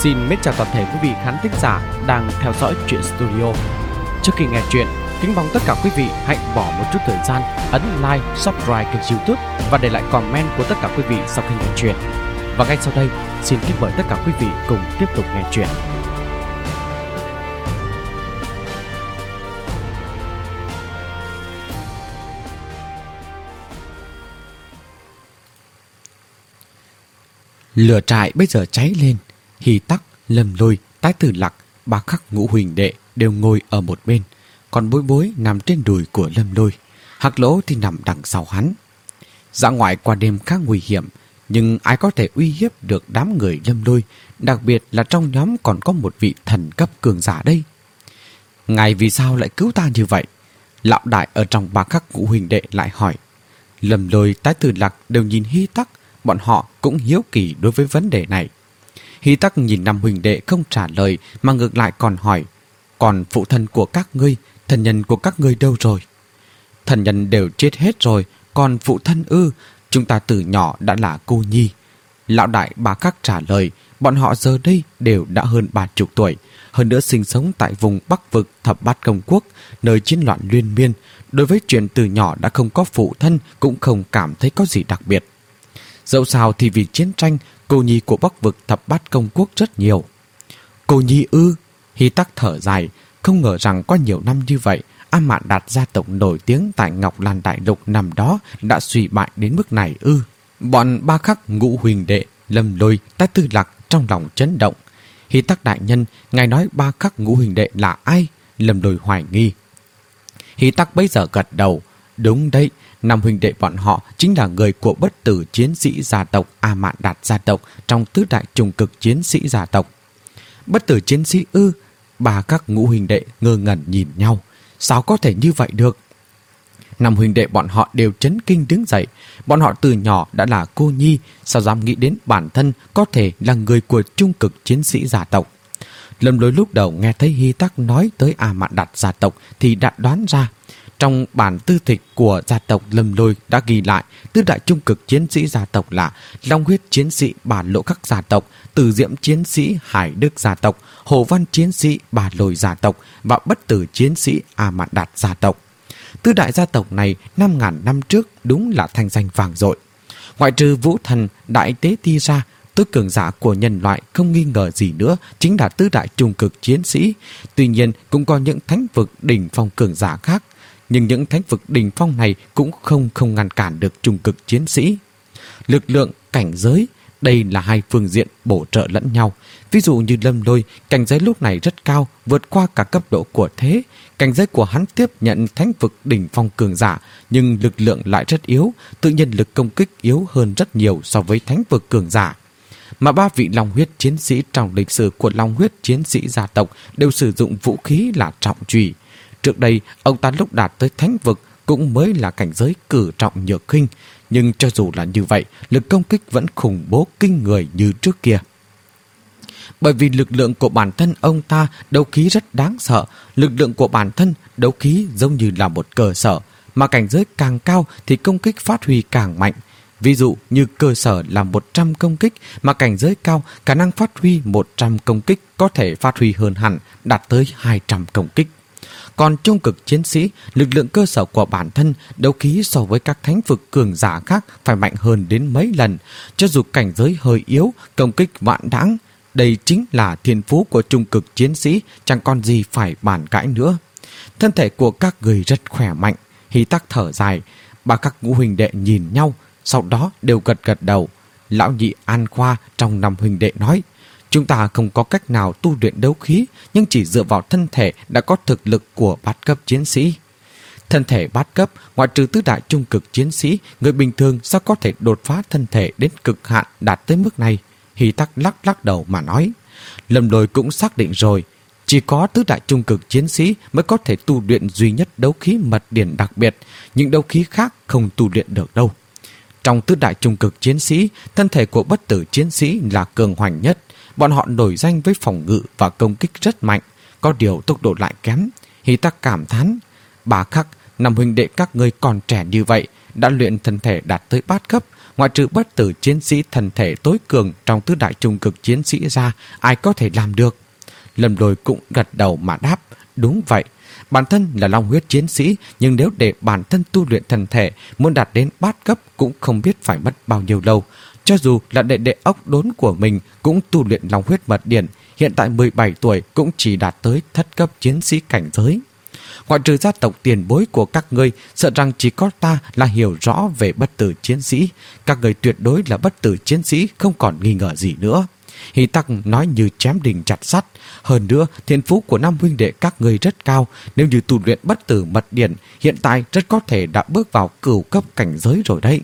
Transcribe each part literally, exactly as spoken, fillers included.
Xin mến chào toàn thể quý vị khán thính giả đang theo dõi Truyện Studio. Trước khi nghe chuyện, kính mong tất cả quý vị hãy bỏ một chút thời gian ấn like, subscribe kênh YouTube và để lại comment của tất cả quý vị sau khi nghe chuyện. Và ngay sau đây, xin kính mời tất cả quý vị cùng tiếp tục nghe chuyện. Lửa trại bây giờ cháy lên. Hy Tắc, Lâm Lôi, Tái Tử Lạc, Ba Khắc Ngũ huỳnh đệ đều ngồi ở một bên, còn Bối Bối nằm trên đùi của Lâm Lôi, Hắc Lỗ thì nằm đằng sau hắn. Dã ngoại qua đêm khá nguy hiểm, nhưng ai có thể uy hiếp được đám người Lâm Lôi, đặc biệt là trong nhóm còn có một vị thần cấp cường giả đây. Ngài vì sao lại cứu ta như vậy? Lão đại ở trong Ba Khắc Ngũ huỳnh đệ lại hỏi. Lâm Lôi, Tái Tử Lạc đều nhìn Hy Tắc, bọn họ cũng hiếu kỳ đối với vấn đề này. Hy Tắc nhìn năm huỳnh đệ không trả lời mà ngược lại còn hỏi, còn phụ thân của các ngươi, thân nhân của các ngươi đâu rồi? Thân nhân đều chết hết rồi, còn phụ thân ư? Chúng ta từ nhỏ đã là cô nhi. Lão đại Ba Khắc trả lời, bọn họ giờ đây đều đã hơn ba chục tuổi, hơn nữa sinh sống tại vùng Bắc vực Thập Bát Công Quốc, nơi chiến loạn liên miên. Đối với chuyện từ nhỏ đã không có phụ thân cũng không cảm thấy có gì đặc biệt. Dẫu sao thì vì chiến tranh, cô nhi của Bắc vực Thập Bát Công Quốc rất nhiều. Cô nhi ư? Hy Tắc thở dài, không ngờ rằng có nhiều năm như vậy, A Mạn Đạt gia tộc nổi tiếng tại Ngọc Lan Đại Lục năm đó đã suy bại đến mức này ư? Bọn Ba Khắc Ngũ huỳnh đệ, Lâm Lôi, Tái Tử Lạc trong lòng chấn động. Hy Tắc đại nhân, ngài nói Ba Khắc Ngũ huỳnh đệ là ai? Lâm Lôi hoài nghi. Hy Tắc bấy giờ gật đầu, đúng đấy. Năm huynh đệ bọn họ chính là người của bất tử chiến sĩ gia tộc A Mạn Đạt gia tộc trong tứ đại trùng cực chiến sĩ gia tộc. Bất tử chiến sĩ ư? Ba Khắc Ngũ huynh đệ ngơ ngẩn nhìn nhau. Sao có thể như vậy được? Năm huynh đệ bọn họ đều chấn kinh đứng dậy. Bọn họ từ nhỏ đã là cô nhi, sao dám nghĩ đến bản thân có thể là người của trung cực chiến sĩ gia tộc. Lâm Lôi lúc đầu nghe thấy Hy Tắc nói tới A Mạn Đạt gia tộc thì đã đoán ra. Trong bản tư thịch của gia tộc Lâm Lôi đã ghi lại tứ đại trung cực chiến sĩ gia tộc là Long huyết chiến sĩ Bà Lộ Khắc gia tộc, Tử Diệm chiến sĩ Hải Đức gia tộc, Hồ Văn chiến sĩ Bà Lôi gia tộc và Bất tử chiến sĩ A Mạn Đạt gia tộc. Tứ đại gia tộc này năm ngàn năm trước đúng là thanh danh vang dội. Ngoại trừ Vũ Thần, Đại Tế Ti ra, tối cường giả của nhân loại không nghi ngờ gì nữa chính là tứ đại trung cực chiến sĩ. Tuy nhiên cũng có những thánh vực đỉnh phong cường giả khác. Nhưng những thánh vực đỉnh phong này cũng không không ngăn cản được trung cực chiến sĩ. Lực lượng, cảnh giới, đây là hai phương diện bổ trợ lẫn nhau. Ví dụ như Lâm Lôi, cảnh giới lúc này rất cao, vượt qua cả cấp độ của thế. Cảnh giới của hắn tiếp nhận thánh vực đỉnh phong cường giả, nhưng lực lượng lại rất yếu, tự nhiên lực công kích yếu hơn rất nhiều so với thánh vực cường giả. Mà ba vị Long huyết chiến sĩ trong lịch sử của Long huyết chiến sĩ gia tộc đều sử dụng vũ khí là trọng chùy. Trước đây, ông ta lúc đạt tới thánh vực cũng mới là cảnh giới cử trọng nhược khinh, nhưng cho dù là như vậy, lực công kích vẫn khủng bố kinh người như trước kia. Bởi vì lực lượng của bản thân ông ta đấu khí rất đáng sợ, lực lượng của bản thân đấu khí giống như là một cơ sở, mà cảnh giới càng cao thì công kích phát huy càng mạnh. Ví dụ như cơ sở là một trăm công kích, mà cảnh giới cao khả năng phát huy một trăm công kích có thể phát huy hơn hẳn, đạt tới hai trăm công kích. Còn trung cực chiến sĩ, lực lượng cơ sở của bản thân đấu khí so với các thánh vực cường giả khác phải mạnh hơn đến mấy lần. Cho dù cảnh giới hơi yếu, công kích vạn đãng, đây chính là thiên phú của trung cực chiến sĩ, chẳng còn gì phải bàn cãi nữa. Thân thể của các người rất khỏe mạnh. Hy Tắc thở dài. Ba Khắc Ngũ huỳnh đệ nhìn nhau, sau đó đều gật gật đầu. Lão nhị An Khoa trong năm huỳnh đệ nói, chúng ta không có cách nào tu luyện đấu khí, nhưng chỉ dựa vào thân thể đã có thực lực của bát cấp chiến sĩ. Thân thể bát cấp, ngoại trừ tứ đại trung cực chiến sĩ, người bình thường sao có thể đột phá thân thể đến cực hạn đạt tới mức này? Hy Tắc lắc lắc đầu mà nói. Lâm Lôi cũng xác định rồi, chỉ có tứ đại trung cực chiến sĩ mới có thể tu luyện duy nhất đấu khí mật điển đặc biệt, những đấu khí khác không tu luyện được đâu. Trong tứ đại trung cực chiến sĩ, thân thể của bất tử chiến sĩ là cường hoành nhất. Bọn họ nổi danh với phòng ngự và công kích rất mạnh, có điều tốc độ lại kém. Hy Tắc cảm thán, Ba Khắc, năm huynh đệ các ngươi còn trẻ như vậy, đã luyện thân thể đạt tới bát cấp, ngoại trừ bất tử chiến sĩ thần thể tối cường trong tứ đại trung cực chiến sĩ ra, ai có thể làm được? Lâm Lôi cũng gật đầu mà đáp, đúng vậy. Bản thân là long huyết chiến sĩ, nhưng nếu để bản thân tu luyện thần thể, muốn đạt đến bát cấp cũng không biết phải mất bao nhiêu lâu. Cho dù là đệ đệ ốc đốn của mình cũng tu luyện long huyết mật điển, hiện tại mười bảy tuổi cũng chỉ đạt tới thất cấp chiến sĩ cảnh giới. Ngoại trừ gia tộc tiền bối của các ngươi, sợ rằng chỉ có ta là hiểu rõ về bất tử chiến sĩ. Các ngươi tuyệt đối là bất tử chiến sĩ, không còn nghi ngờ gì nữa. Hy Tắc nói như chém đinh chặt sắt. Hơn nữa, thiên phú của năm huynh đệ các ngươi rất cao. Nếu như tu luyện bất tử mật điển, hiện tại rất có thể đã bước vào cửu cấp cảnh giới rồi đấy.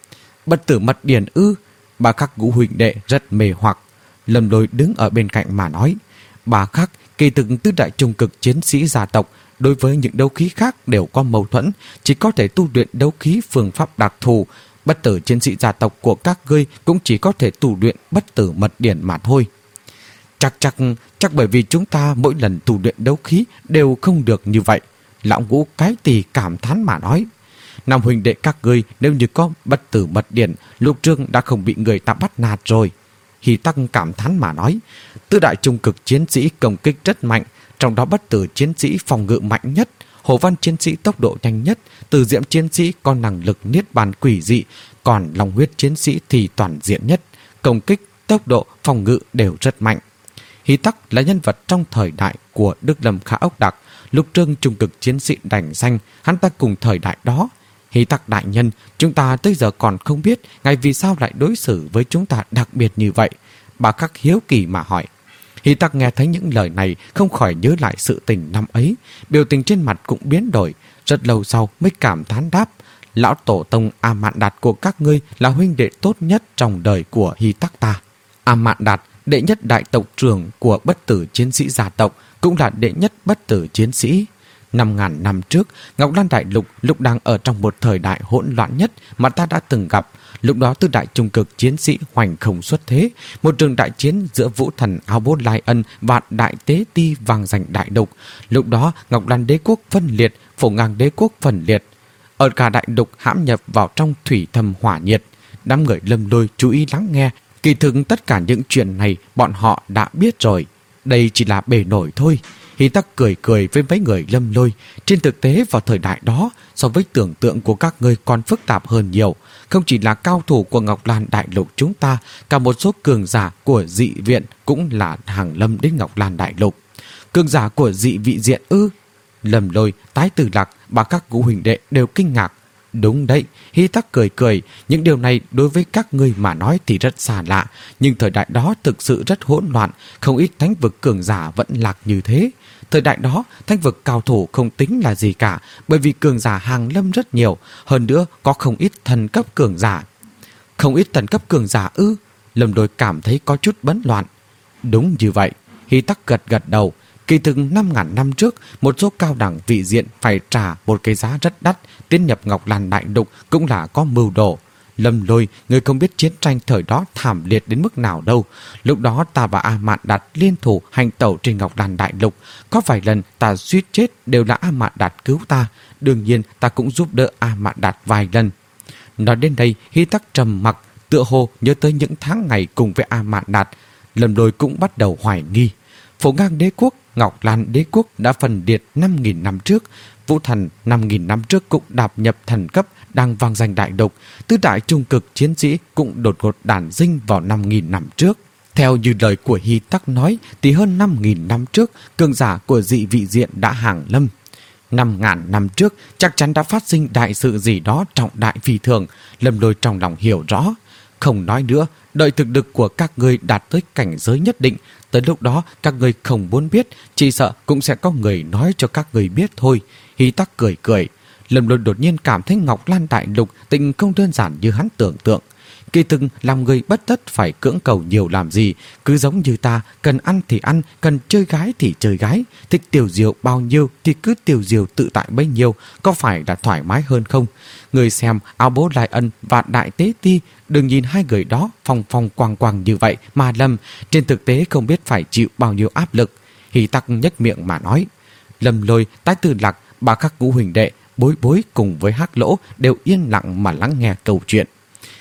Bất tử mật điển ư? Bà Khắc ngũ huynh đệ rất mê hoặc. Lâm Lôi đứng ở bên cạnh mà nói, bà Khắc kỳ thực tứ đại trung cực chiến sĩ gia tộc đối với những đấu khí khác đều có mâu thuẫn, chỉ có thể tu luyện đấu khí phương pháp đặc thù. Bất tử chiến sĩ gia tộc của các ngươi cũng chỉ có thể tu luyện bất tử mật điển mà thôi. Chắc chắc chắc bởi vì chúng ta mỗi lần tu luyện đấu khí đều không được như vậy. Lão Ngũ cái tỳ cảm thán mà nói, năm huynh đệ các ngươi nếu như có bất tử mật điển, Lục Trương đã không bị người ta bắt nạt rồi. Hy Tắc cảm thán mà nói, tứ đại trung cực chiến sĩ công kích rất mạnh, trong đó bất tử chiến sĩ phòng ngự mạnh nhất, Hồ Văn chiến sĩ tốc độ nhanh nhất, Từ Diệm chiến sĩ có năng lực niết bàn quỷ dị, còn Long huyết chiến sĩ thì toàn diện nhất, công kích, tốc độ, phòng ngự đều rất mạnh. Hy Tắc là nhân vật trong thời đại của Đức Lâm Khả Ốc Đặc, Lục Trương trung cực chiến sĩ đành xanh, hắn ta cùng thời đại đó. Hy Tắc đại nhân, chúng ta tới giờ còn không biết ngài vì sao lại đối xử với chúng ta đặc biệt như vậy. Bà Khắc hiếu kỳ mà hỏi. Hy Tắc nghe thấy những lời này không khỏi nhớ lại sự tình năm ấy, biểu tình trên mặt cũng biến đổi, rất lâu sau mới cảm thán đáp, lão tổ tông A Mạn Đạt của các ngươi là huynh đệ tốt nhất trong đời của Hy Tắc ta. A Mạn Đạt, đệ nhất đại tộc trưởng của bất tử chiến sĩ gia tộc, cũng là đệ nhất bất tử chiến sĩ. Năm ngàn năm trước, Ngọc Lan Đại Lục lúc đang ở trong một thời đại hỗn loạn nhất mà ta đã từng gặp. Lúc đó tứ đại trung cực chiến sĩ hoành không xuất thế, một trường đại chiến giữa Vũ Thần Áo Bố Lai Ân và Đại Tế Ti vang danh đại lục. Lúc đó Ngọc Lan Đế quốc phân liệt, Phổ Ngang Đế quốc phân liệt, ở cả đại lục hãm nhập vào trong thủy thâm hỏa nhiệt. Đám người Lâm Lôi chú ý lắng nghe, kỳ thực tất cả những chuyện này bọn họ đã biết rồi. Đây chỉ là bề nổi thôi. Hy Tắc cười cười với mấy người Lâm Lôi. Trên thực tế vào thời đại đó, so với tưởng tượng của các ngươi còn phức tạp hơn nhiều. Không chỉ là cao thủ của Ngọc Lan Đại Lục chúng ta, cả một số cường giả của dị viện cũng là hàng lâm đến Ngọc Lan Đại Lục. Cường giả của dị vị diện ư? Lâm Lôi, Tái Tử Lạc, bà các ngũ huỳnh đệ đều kinh ngạc. Đúng đấy, Hy Tắc cười cười, những điều này đối với các ngươi mà nói thì rất xa lạ, nhưng thời đại đó thực sự rất hỗn loạn, không ít thánh vực cường giả vẫn lạc như thế. Thời đại đó, thánh vực cao thủ không tính là gì cả, bởi vì cường giả hàng lâm rất nhiều, hơn nữa có không ít thần cấp cường giả. Không ít thần cấp cường giả ư? Lâm Lôi cảm thấy có chút bấn loạn. Đúng như vậy, Hy Tắc gật gật đầu. Kỳ thực năm ngàn năm trước, một số cao đẳng vị diện phải trả một cái giá rất đắt, tiến nhập Ngọc Lan Đại Lục cũng là có mưu đồ. Lâm Lôi, người không biết chiến tranh thời đó thảm liệt đến mức nào đâu. Lúc đó ta và A Mạn Đạt liên thủ hành tẩu trên Ngọc Lan Đại Lục. Có vài lần ta suýt chết đều là A Mạn Đạt cứu ta. Đương nhiên ta cũng giúp đỡ A Mạn Đạt vài lần. Nói đến đây, Hy Tắc trầm mặc, tựa hồ nhớ tới những tháng ngày cùng với A Mạn Đạt. Lâm Lôi cũng bắt đầu hoài nghi. Phổ Ngang Đế quốc, Ngọc Lan Đế quốc đã phân liệt năm nghìn năm trước. Vũ Thần năm nghìn năm trước cũng đạp nhập thần cấp, đang vang danh đại lục. Tứ đại trung cực chiến sĩ cũng đột ngột đản sinh vào năm nghìn năm trước. Theo như lời của Hy Tắc nói thì hơn năm nghìn năm trước, cường giả của dị vị diện đã hàng lâm. Năm ngàn năm trước chắc chắn đã phát sinh đại sự gì đó trọng đại phi thường. Lâm Lôi trong lòng hiểu rõ. Không nói nữa, đợi thực lực của các ngươi đạt tới cảnh giới nhất định, tới lúc đó các ngươi không muốn biết, chỉ sợ cũng sẽ có người nói cho các ngươi biết thôi. Hy Tắc cười cười. Lâm Lôi đột nhiên cảm thấy Ngọc Lan Đại Lục tình không đơn giản như hắn tưởng tượng. Kỳ thực làm người bất tất phải cưỡng cầu nhiều làm gì, cứ giống như ta, cần ăn thì ăn, cần chơi gái thì chơi gái, thích tiểu diều bao nhiêu thì cứ tiểu diều tự tại bấy nhiêu, có phải là thoải mái hơn không? Người xem Áo Bố Lai Ân và Đại Tế Ti, đừng nhìn hai người đó phong phong quang quang như vậy mà lầm, trên thực tế không biết phải chịu bao nhiêu áp lực. Hy Tắc nhếch miệng mà nói. Lâm Lôi, Tái Tử Lạc, bà các ngũ huỳnh đệ, Bối Bối cùng với Hắc Lỗ đều yên lặng mà lắng nghe câu chuyện.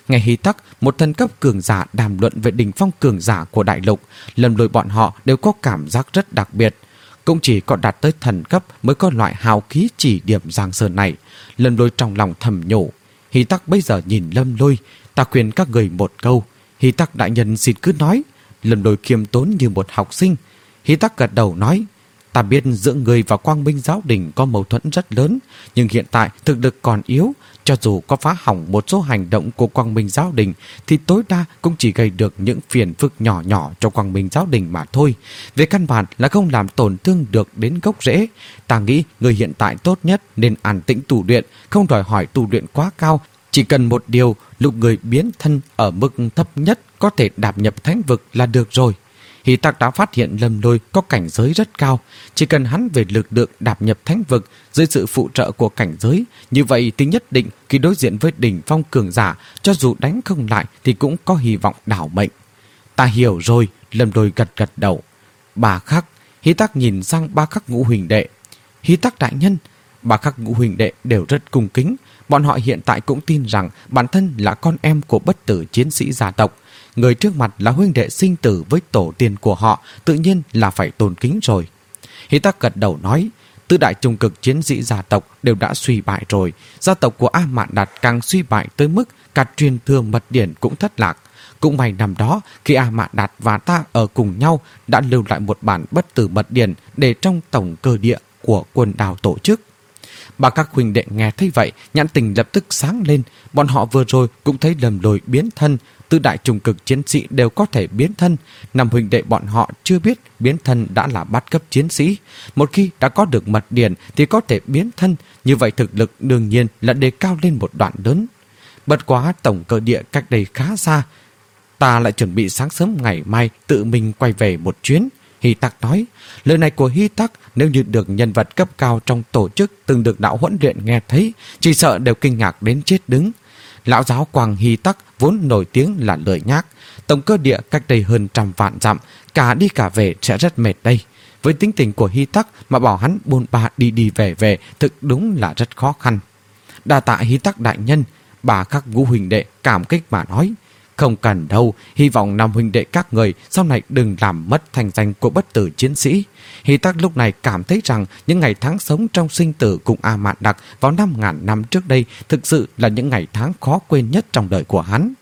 Nghe Hy Tắc, một thần cấp cường giả đàm luận về đỉnh phong cường giả của đại lục, Lâm Lôi bọn họ đều có cảm giác rất đặc biệt. Cũng chỉ có đạt tới thần cấp mới có loại hào khí chỉ điểm Giang Sơn này. Lâm Lôi trong lòng thầm nhủ. Hy Tắc bây giờ nhìn Lâm Lôi, ta khuyên các người một câu. Hy Tắc đại nhân xin cứ nói. Lâm Lôi khiêm tốn như một học sinh. Hy Tắc gật đầu nói, ta biết giữa người và Quang Minh Giáo Đình có mâu thuẫn rất lớn, nhưng hiện tại thực lực còn yếu. Cho dù có phá hỏng một số hành động của Quang Minh Giáo Đình thì tối đa cũng chỉ gây được những phiền phức nhỏ nhỏ cho Quang Minh Giáo Đình mà thôi. Về căn bản là không làm tổn thương được đến gốc rễ. Ta nghĩ người hiện tại tốt nhất nên an tĩnh tu luyện, không đòi hỏi tu luyện quá cao. Chỉ cần một điều, lúc người biến thân ở mức thấp nhất có thể đạp nhập thánh vực là được rồi. Hy Tắc đã phát hiện Lâm Lôi có cảnh giới rất cao. Chỉ cần hắn về lực lượng đạp nhập thánh vực dưới sự phụ trợ của cảnh giới, như vậy thì nhất định khi đối diện với đỉnh phong cường giả, cho dù đánh không lại thì cũng có hy vọng đảo mệnh. Ta hiểu rồi, Lâm Lôi gật gật đầu. Bà Khắc, Hy Tắc nhìn sang Ba Khắc Ngũ Huỳnh đệ. Hy Tắc đại nhân, Ba Khắc Ngũ Huỳnh đệ đều rất cung kính. Bọn họ hiện tại cũng tin rằng bản thân là con em của bất tử chiến sĩ gia tộc. Người trước mặt là huynh đệ sinh tử với tổ tiên của họ, tự nhiên là phải tôn kính rồi. Hy Tắc gật đầu nói, tứ đại trung cực chiến sĩ gia tộc đều đã suy bại rồi. Gia tộc của A Mạn Đạt càng suy bại tới mức cả truyền thừa mật điển cũng thất lạc. Cũng may năm đó, khi A Mạn Đạt và ta ở cùng nhau đã lưu lại một bản bất tử mật điển để trong tổng cơ địa của Quân Đào tổ chức. Bà các huynh đệ nghe thấy vậy, nhãn tình lập tức sáng lên. Bọn họ vừa rồi cũng thấy Lâm Lôi biến thân. Tứ đại trung cực chiến sĩ đều có thể biến thân. Năm huynh đệ bọn họ chưa biết biến thân đã là bát cấp chiến sĩ. Một khi đã có được mật điển thì có thể biến thân. Như vậy thực lực đương nhiên là đề cao lên một đoạn lớn. Bất quá tổng cơ địa cách đây khá xa. Ta lại chuẩn bị sáng sớm ngày mai tự mình quay về một chuyến. Hy Tắc nói, lời này của Hy Tắc nếu như được nhân vật cấp cao trong tổ chức từng được đạo huấn luyện nghe thấy, chỉ sợ đều kinh ngạc đến chết đứng. Lão giáo Quang Hy Tắc vốn nổi tiếng là lười nhác, tổng cơ địa cách đây hơn trăm vạn dặm, cả đi cả về sẽ rất mệt đây. Với tính tình của Hy Tắc mà bảo hắn bôn ba đi đi về về thực đúng là rất khó khăn. Đa tạ Hy Tắc đại nhân, bà các Ngũ huynh đệ cảm kích mà nói. Không cần đâu, hy vọng năm huynh đệ các người sau này đừng làm mất thành danh của bất tử chiến sĩ. Hy Tắc lúc này cảm thấy rằng những ngày tháng sống trong sinh tử cùng A Mạn Đặc vào năm ngàn năm trước đây thực sự là những ngày tháng khó quên nhất trong đời của hắn.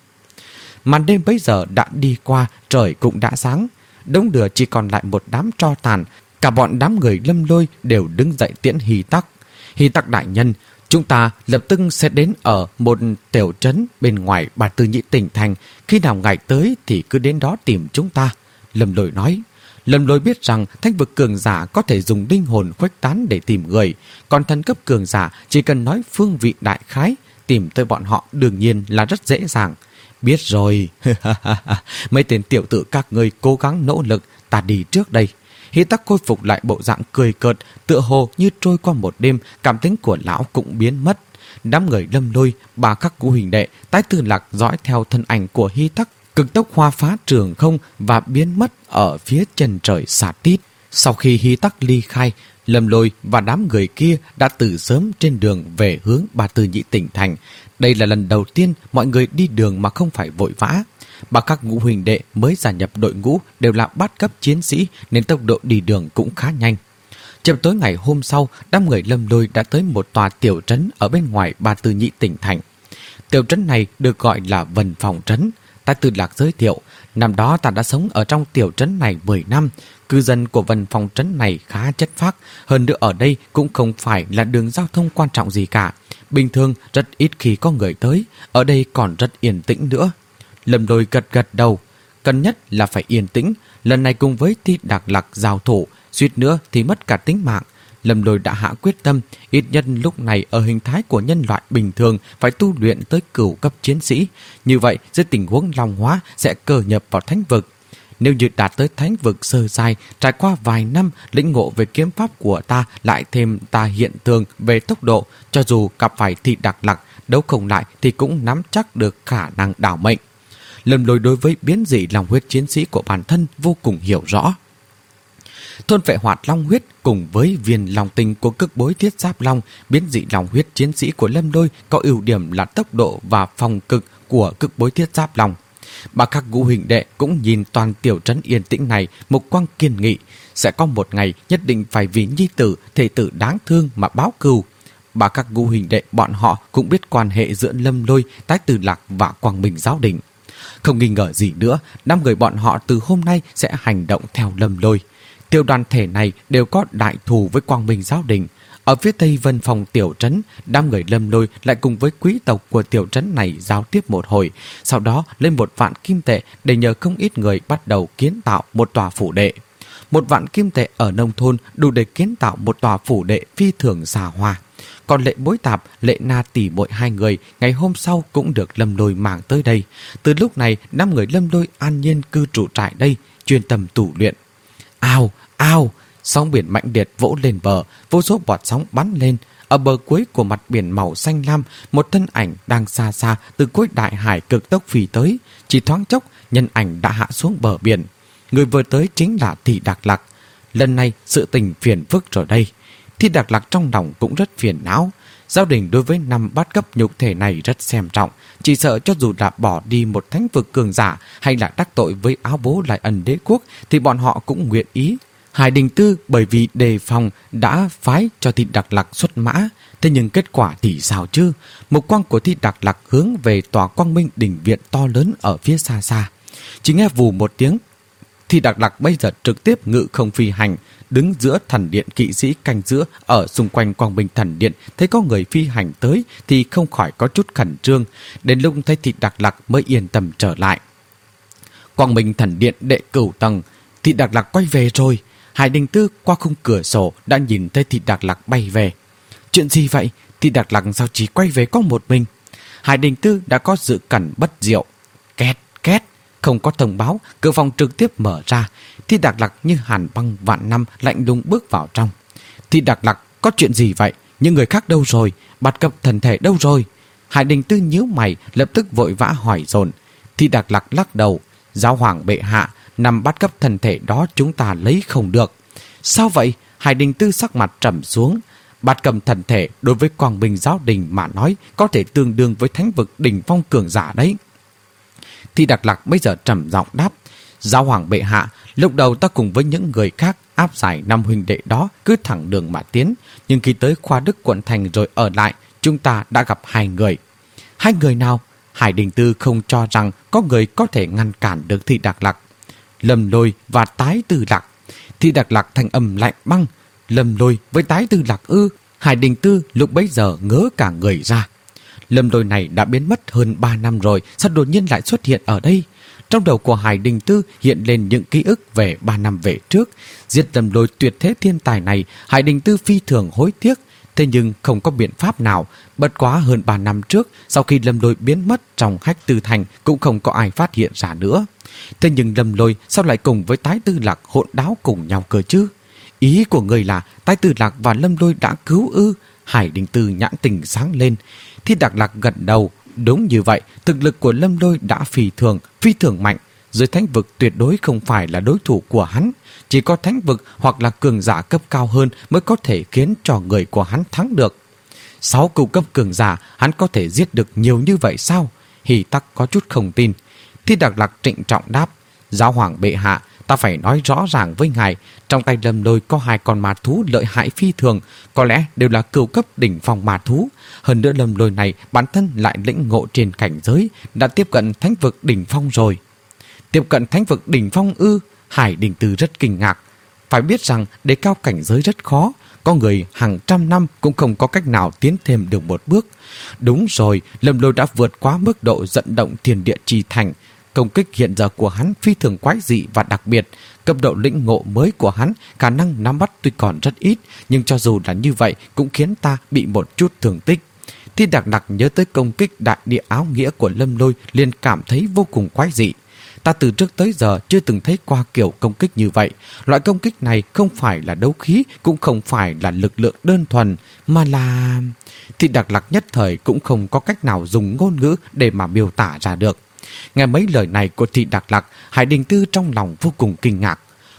Màn đêm bấy giờ đã đi qua, trời cũng đã sáng. Đống lửa chỉ còn lại một đám tro tàn. Cả bọn đám người Lâm Lôi đều đứng dậy tiễn Hy Tắc. Hy Tắc đại nhân, chúng ta lập tức sẽ đến ở một tiểu trấn bên ngoài Bà Tư Nhĩ tỉnh thành. Khi nào ngài tới thì cứ đến đó tìm chúng ta. Lâm Lôi nói. Lâm Lôi biết rằng thánh vực cường giả có thể dùng linh hồn khuếch tán để tìm người. Còn thần cấp cường giả chỉ cần nói phương vị đại khái, tìm tới bọn họ đương nhiên là rất dễ dàng. Biết rồi. Mấy tên tiểu tử các người cố gắng nỗ lực, ta đi trước đây. Hy Tắc khôi phục lại bộ dạng cười cợt, tựa hồ như trôi qua một đêm, cảm tính của lão cũng biến mất. Đám người Lâm Lôi, bà các cụ huỳnh đệ, Tái Tư Lạc dõi theo thân ảnh của Hy Tắc, cực tốc hoa phá trường không và biến mất ở phía chân trời xa tít. Sau khi Hy Tắc ly khai, Lâm Lôi và đám người kia đã từ sớm trên đường về hướng Bà Tư Nhĩ tỉnh thành. Đây là lần đầu tiên mọi người đi đường mà không phải vội vã. Bà các ngũ huỳnh đệ mới gia nhập đội ngũ đều là bát cấp chiến sĩ nên tốc độ đi đường cũng khá nhanh. Chậm tối ngày hôm sau, đám người Lâm Lôi đã tới một tòa tiểu trấn ở bên ngoài Bà Tư Nhĩ tỉnh thành. Tiểu trấn này được gọi là Vân Phòng Trấn. Tái Tư Lạc giới thiệu, năm đó ta đã sống ở trong tiểu trấn này mười năm. Cư dân của Vân Phòng Trấn này khá chất phác, hơn nữa ở đây cũng không phải là đường giao thông quan trọng gì cả. Bình thường rất ít khi có người tới, ở đây còn rất yên tĩnh nữa. Lâm Lôi gật gật đầu, cần nhất là phải yên tĩnh. Lần này cùng với Thi Đạc Lạc giao thủ, suýt nữa thì mất cả tính mạng. Lâm Lôi đã hạ quyết tâm, ít nhất lúc này ở hình thái của nhân loại bình thường phải tu luyện tới cửu cấp chiến sĩ. Như vậy, dưới tình huống long hóa sẽ cơ nhập vào thánh vực. Nếu như đạt tới thánh vực sơ sai, trải qua vài năm lĩnh ngộ về kiếm pháp của ta, lại thêm ta hiện thường về tốc độ, cho dù gặp phải Thi Đạc Lạc, đấu không lại thì cũng nắm chắc được khả năng đảo mệnh. Lâm Lôi đối với biến dị lòng huyết chiến sĩ của bản thân vô cùng hiểu rõ. Thôn phệ hoạt long huyết cùng với viên long tinh của cực bối thiết giáp long, biến dị long huyết chiến sĩ của Lâm Lôi có ưu điểm là tốc độ và phòng cực của cực bối thiết giáp long. Bà các ngũ huỳnh đệ cũng nhìn toàn tiểu trấn yên tĩnh này một quang kiên nghị, sẽ có một ngày nhất định phải vì nhi tử, thể tử đáng thương mà báo cừu. Bà các ngũ huỳnh đệ bọn họ cũng biết quan hệ giữa Lâm Lôi, Tái Tử Lạc và Quang Minh Giáo Đình. Không nghi ngờ gì nữa, năm người bọn họ từ hôm nay sẽ hành động theo Lâm Lôi. Tiểu đoàn thể này đều có đại thù với Quang Minh Giáo Đình. Ở phía tây Vân Phòng tiểu trấn, đám người Lâm Lôi lại cùng với quý tộc của tiểu trấn này giao tiếp một hồi, sau đó lên một vạn kim tệ để nhờ không ít người bắt đầu kiến tạo một tòa phủ đệ. Một vạn kim tệ ở nông thôn đủ để kiến tạo một tòa phủ đệ phi thường xa hoa. Còn Lệ Bối Tạp, Lệ Na tỷ muội hai người ngày hôm sau cũng được Lâm Lôi mang tới đây. Từ lúc này, năm người Lâm Lôi an nhiên cư trụ trại đây, chuyên tâm tù luyện. Ao, ao, sóng biển mạnh liệt vỗ lên bờ, vô số bọt sóng bắn lên. Ở bờ cuối của mặt biển màu xanh lam, một thân ảnh đang xa xa từ cuối đại hải cực tốc phi tới. Chỉ thoáng chốc, nhân ảnh đã hạ xuống bờ biển. Người vừa tới chính là Thị Đạc Lạc. Lần này sự tình phiền phức rồi đây. Thị Đạc Lạc trong lòng cũng rất phiền não. Giáo đình đối với năm bát cấp nhục thể này rất xem trọng, chỉ sợ cho dù là bỏ đi một thánh vực cường giả hay là đắc tội với Áo Bố Lại Ân Đế quốc thì bọn họ cũng nguyện ý. Hải Đình Tư bởi vì đề phòng đã phái cho Thị Đạc Lạc xuất mã, thế nhưng kết quả thì sao chứ? Mục quang của Thị Đạc Lạc hướng về tòa Quang Minh đình viện to lớn ở phía xa xa. Chỉ nghe vù một tiếng, Thị Đạc Lạc bây giờ trực tiếp ngự không phi hành, đứng giữa thần điện kỵ sĩ canh giữa ở xung quanh Quang Minh thần điện, thấy có người phi hành tới thì không khỏi có chút khẩn trương, đến lúc thấy Thị Đạc Lạc mới yên tâm trở lại. Quang Minh thần điện đệ cửu tầng, Thị Đạc Lạc quay về rồi. Hải Đình Tư qua khung cửa sổ đã nhìn thấy Thị Đạc Lạc bay về. Chuyện gì vậy? Thị Đạc Lạc sao chỉ quay về có một mình? Hải Đình Tư đã có dự cẩn bất diệu. Két, két, không có thông báo, cửa phòng trực tiếp mở ra. Thị Đạc Lạc như hàn băng vạn năm lạnh lùng bước vào trong. Thị Đạc Lạc, có chuyện gì vậy? Những người khác đâu rồi? Bạt cấp thần thể đâu rồi? Hải Đình Tư nhíu mày, lập tức vội vã hỏi dồn. Thị Đạc Lạc lắc đầu. Giáo hoàng bệ hạ, năm bát cấp thần thể đó chúng ta lấy không được. Sao vậy? Hải Đình Tư sắc mặt trầm xuống. Bát cấp thần thể đối với Quang Minh Giáo Đình mà nói có thể tương đương với thánh vực đỉnh phong cường giả đấy. Thị Đạc Lạc bây giờ trầm giọng đáp. Giáo hoàng bệ hạ, lúc đầu ta cùng với những người khác áp giải năm huynh đệ đó cứ thẳng đường mà tiến, nhưng khi tới Khoa Đức quận thành rồi ở lại, chúng ta đã gặp hai người. Hai người nào? Hải Đình Tư không cho rằng có người có thể ngăn cản được Thị Đạc Lạc. Lâm Lôi và Tái Tử Lạc. Thị Đạc Lạc thành âm lạnh băng. Lâm Lôi với Tái Tử Lạc ư? Hải Đình Tư lúc bấy giờ ngớ cả người ra. Lâm Lôi này đã biến mất hơn ba năm rồi, sao đột nhiên lại xuất hiện ở đây? Trong đầu của Hải Đình Tư hiện lên những ký ức về ba năm về trước. Giết Lâm Lôi tuyệt thế thiên tài này, Hải Đình Tư phi thường hối tiếc. Thế nhưng không có biện pháp nào. Bất quá hơn ba năm trước, sau khi Lâm Lôi biến mất trong Hách Tư Thành cũng không có ai phát hiện ra nữa. Thế nhưng Lâm Lôi sao lại cùng với Tái Tư Lạc hỗn đáo cùng nhau cơ chứ? Ý của người là Tái Tư Lạc và Lâm Lôi đã cứu ư? Hải Đình Tư nhãn tình sáng lên. Thị Đạc Lạc gật đầu. Đúng như vậy, thực lực của Lâm Lôi đã phi thường, phi thường mạnh. Dưới thánh vực tuyệt đối không phải là đối thủ của hắn. Chỉ có thánh vực hoặc là cường giả cấp cao hơn mới có thể khiến cho người của hắn thắng được. Sáu cựu cấp cường giả hắn có thể giết được nhiều như vậy sao? Hỉ Tắc có chút không tin. Thị Đạc Lạc trịnh trọng đáp. Giáo hoàng bệ hạ, ta phải nói rõ ràng với ngài, trong tay Lâm Lôi có hai con ma thú lợi hại phi thường, có lẽ đều là cửu cấp đỉnh phong ma thú. Hơn nữa Lâm Lôi này bản thân lại lĩnh ngộ trên cảnh giới, đã tiếp cận thánh vực đỉnh phong rồi. Tiếp cận thánh vực đỉnh phong ư? Hải Đình Tư rất kinh ngạc. Phải biết rằng đề cao cảnh giới rất khó, có người hàng trăm năm cũng không có cách nào tiến thêm được một bước. Đúng rồi, Lâm Lôi đã vượt quá mức độ dẫn động thiên địa chi thành. Công kích hiện giờ của hắn phi thường quái dị và đặc biệt. Cấp độ lĩnh ngộ mới của hắn, khả năng nắm bắt tuy còn rất ít, nhưng cho dù là như vậy cũng khiến ta bị một chút thương tích. Thị Đạc Lạc nhớ tới công kích đại địa áo nghĩa của Lâm Lôi liền cảm thấy vô cùng quái dị. Ta từ trước tới giờ chưa từng thấy qua kiểu công kích như vậy. Loại công kích này không phải là đấu khí, cũng không phải là lực lượng đơn thuần, mà là... Thị Đạc Lạc nhất thời cũng không có cách nào dùng ngôn ngữ để mà miêu tả ra được. Nghe mấy lời này của Thị Đạc Lạc, Hải Đình Tư trong lòng vô cùng kinh ngạc.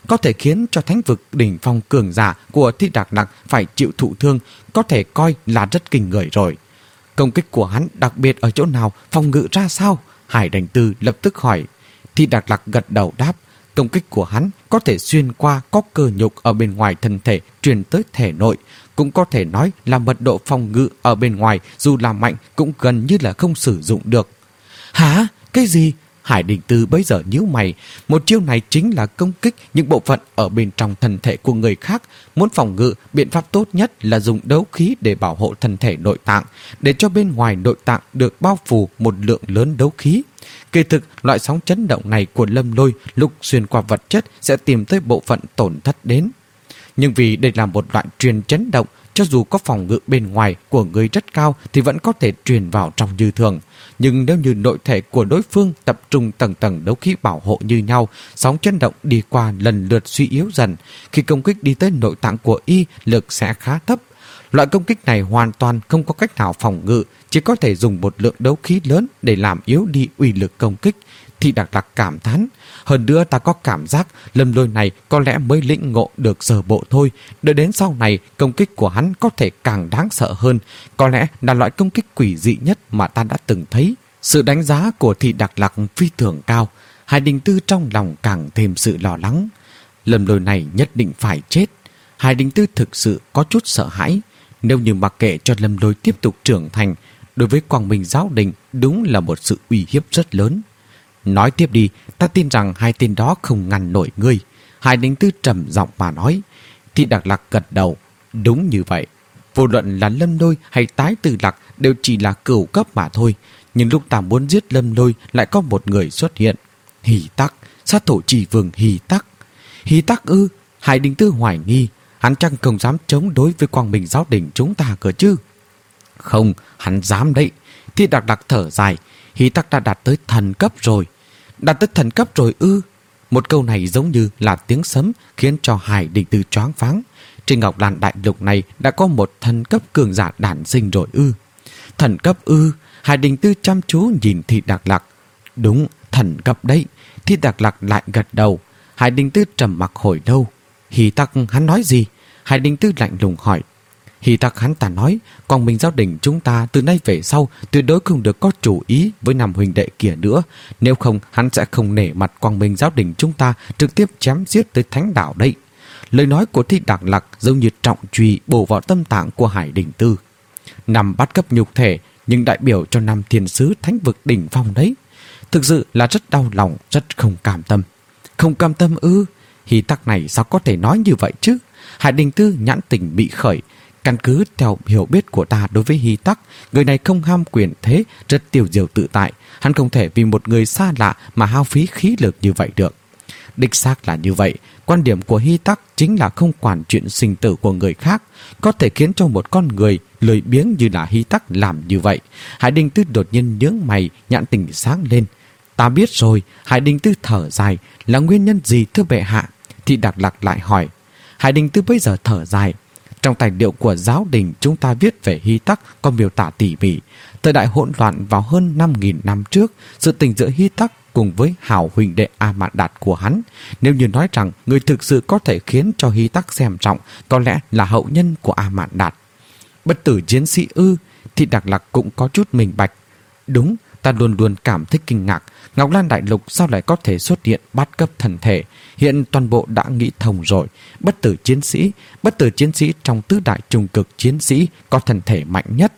có thể khiến cho thánh vực đỉnh phong cường giả của Thi Đạc Lạc phải chịu thụ thương, có thể coi là rất kinh người rồi. Công kích của hắn đặc biệt ở chỗ nào, phòng ngự ra sao? Hải Đành Tư lập tức hỏi. Thi Đạc Lạc gật đầu đáp. Công kích của hắn có thể xuyên qua các cơ nhục ở bên ngoài thân thể truyền tới thể nội, cũng có thể nói là mật độ phòng ngự ở bên ngoài dù là mạnh cũng gần như là không sử dụng được. Hả? Cái gì? Hải Đình Tư bấy giờ nhíu mày. Một chiêu này chính là công kích những bộ phận ở bên trong thân thể của người khác. Muốn phòng ngự, biện pháp tốt nhất là dùng đấu khí để bảo hộ thân thể nội tạng, để cho bên ngoài nội tạng được bao phủ một lượng lớn đấu khí. Kỳ thực, loại sóng chấn động này của Lâm Lôi lúc xuyên qua vật chất sẽ tìm tới bộ phận tổn thất đến. Nhưng vì đây là một loại truyền chấn động, cho dù có phòng ngự bên ngoài của người rất cao thì vẫn có thể truyền vào trong như thường. Nhưng nếu như nội thể của đối phương tập trung tầng tầng đấu khí bảo hộ như nhau, sóng chấn động đi qua lần lượt suy yếu dần. Khi công kích đi tới nội tạng của y, lực sẽ khá thấp. Loại công kích này hoàn toàn không có cách nào phòng ngự, chỉ có thể dùng một lượng đấu khí lớn để làm yếu đi uy lực công kích. Thì Đạc Lạc cảm thán. Hơn nữa ta có cảm giác Lâm Lôi này có lẽ mới lĩnh ngộ được sơ bộ thôi. Đợi đến sau này công kích của hắn có thể càng đáng sợ hơn. Có lẽ là loại công kích quỷ dị nhất mà ta đã từng thấy. Sự đánh giá của Thị Đạc Lạc phi thường cao. Hải Đình Tư trong lòng càng thêm sự lo lắng. Lâm Lôi này nhất định phải chết. Hải Đình Tư thực sự có chút sợ hãi. Nếu như mặc kệ cho Lâm Lôi tiếp tục trưởng thành, đối với Quang Minh Giáo Đình đúng là một sự uy hiếp rất lớn. Nói tiếp đi, ta tin rằng hai tên đó không ngăn nổi ngươi. Hải Đình Tư trầm giọng mà nói. Thị Đạc Lạc gật đầu. Đúng như vậy. Vô luận là Lâm Lôi hay Tái Tử Lạc đều chỉ là cửu cấp mà thôi. Nhưng lúc ta muốn giết Lâm Lôi lại có một người xuất hiện. Hỷ Tắc, sát thủ chỉ vương Hỷ Tắc. Hỷ Tắc ư? Hải Đình Tư hoài nghi. Hắn chẳng không dám chống đối với Quang Minh Giáo Đình chúng ta cơ chứ? Không, hắn dám đấy. Thị Đạc Lạc thở dài. Hỷ Tắc đã đạt tới thần cấp rồi. Đạt tới thần cấp rồi ư? Một câu này giống như là tiếng sấm khiến cho Hải Đình Tư choáng váng. Trên Ngọc Lan Đại Lục này đã có một thần cấp cường giả đản sinh rồi ư? Thần cấp ư? Hải Đình Tư chăm chú nhìn Thị Đạc Lạc. Đúng, thần cấp đấy. Thị Đạc Lạc lại gật đầu. Hải Đình Tư trầm mặc hồi lâu. Hỷ Tắc hắn nói gì? Hải Đình Tư lạnh lùng hỏi. Hỷ Tắc hắn ta nói, Quang Minh Giáo Đình chúng ta từ nay về sau tuyệt đối không được có chủ ý với năm huynh đệ kia nữa. Nếu không, hắn sẽ không nể mặt Quang Minh Giáo Đình chúng ta trực tiếp chém giết tới thánh đảo đây. Lời nói của Thị Đạc Lạc giống như trọng chùy bổ vào tâm tạng của Hải Đình Tư. Năm bắt cấp nhục thể, nhưng đại biểu cho năm thiên sứ thánh vực đỉnh phong đấy. Thực sự là rất đau lòng, rất không cam tâm. Không cam tâm ư? Hỷ Tắc này sao có thể nói như vậy chứ? Hải Đình Tư nhãn tình bị khởi. Căn cứ theo hiểu biết của ta đối với Hỷ Tắc, người này không ham quyền thế, rất tiêu diêu tự tại. Hắn không thể vì một người xa lạ mà hao phí khí lực như vậy được. Đích xác là như vậy. Quan điểm của Hỷ Tắc chính là không quản chuyện sinh tử của người khác, có thể khiến cho một con người lười biếng như là Hỷ Tắc làm như vậy. Hải Đình Tư đột nhiên nhướng mày, nhãn tình sáng lên. Ta biết rồi. Hải Đình Tư thở dài. Là nguyên nhân gì thưa bệ hạ? Thị Đạc Lạc lại hỏi. Hải Đình Tư bây giờ thở dài. Trong tài liệu của giáo đình chúng ta viết về Hỷ Tắc có miêu tả tỉ mỉ. Thời đại hỗn loạn vào hơn năm nghìn năm trước, sự tình giữa Hỷ Tắc cùng với hảo huynh đệ A Mạn Đạt của hắn, nếu như nói rằng người thực sự có thể khiến cho Hỷ Tắc xem trọng, có lẽ là hậu nhân của A Mạn Đạt. Bất tử chiến sĩ ư? Thị Đạc Lạc cũng có chút minh bạch. Đúng, ta luôn luôn cảm thấy kinh ngạc. Ngọc Lan Đại Lục sao lại có thể xuất hiện bát cấp thần thể? Hiện toàn bộ đã nghĩ thông rồi. Bất tử chiến sĩ, bất tử chiến sĩ trong tứ đại trung cực chiến sĩ có thần thể mạnh nhất.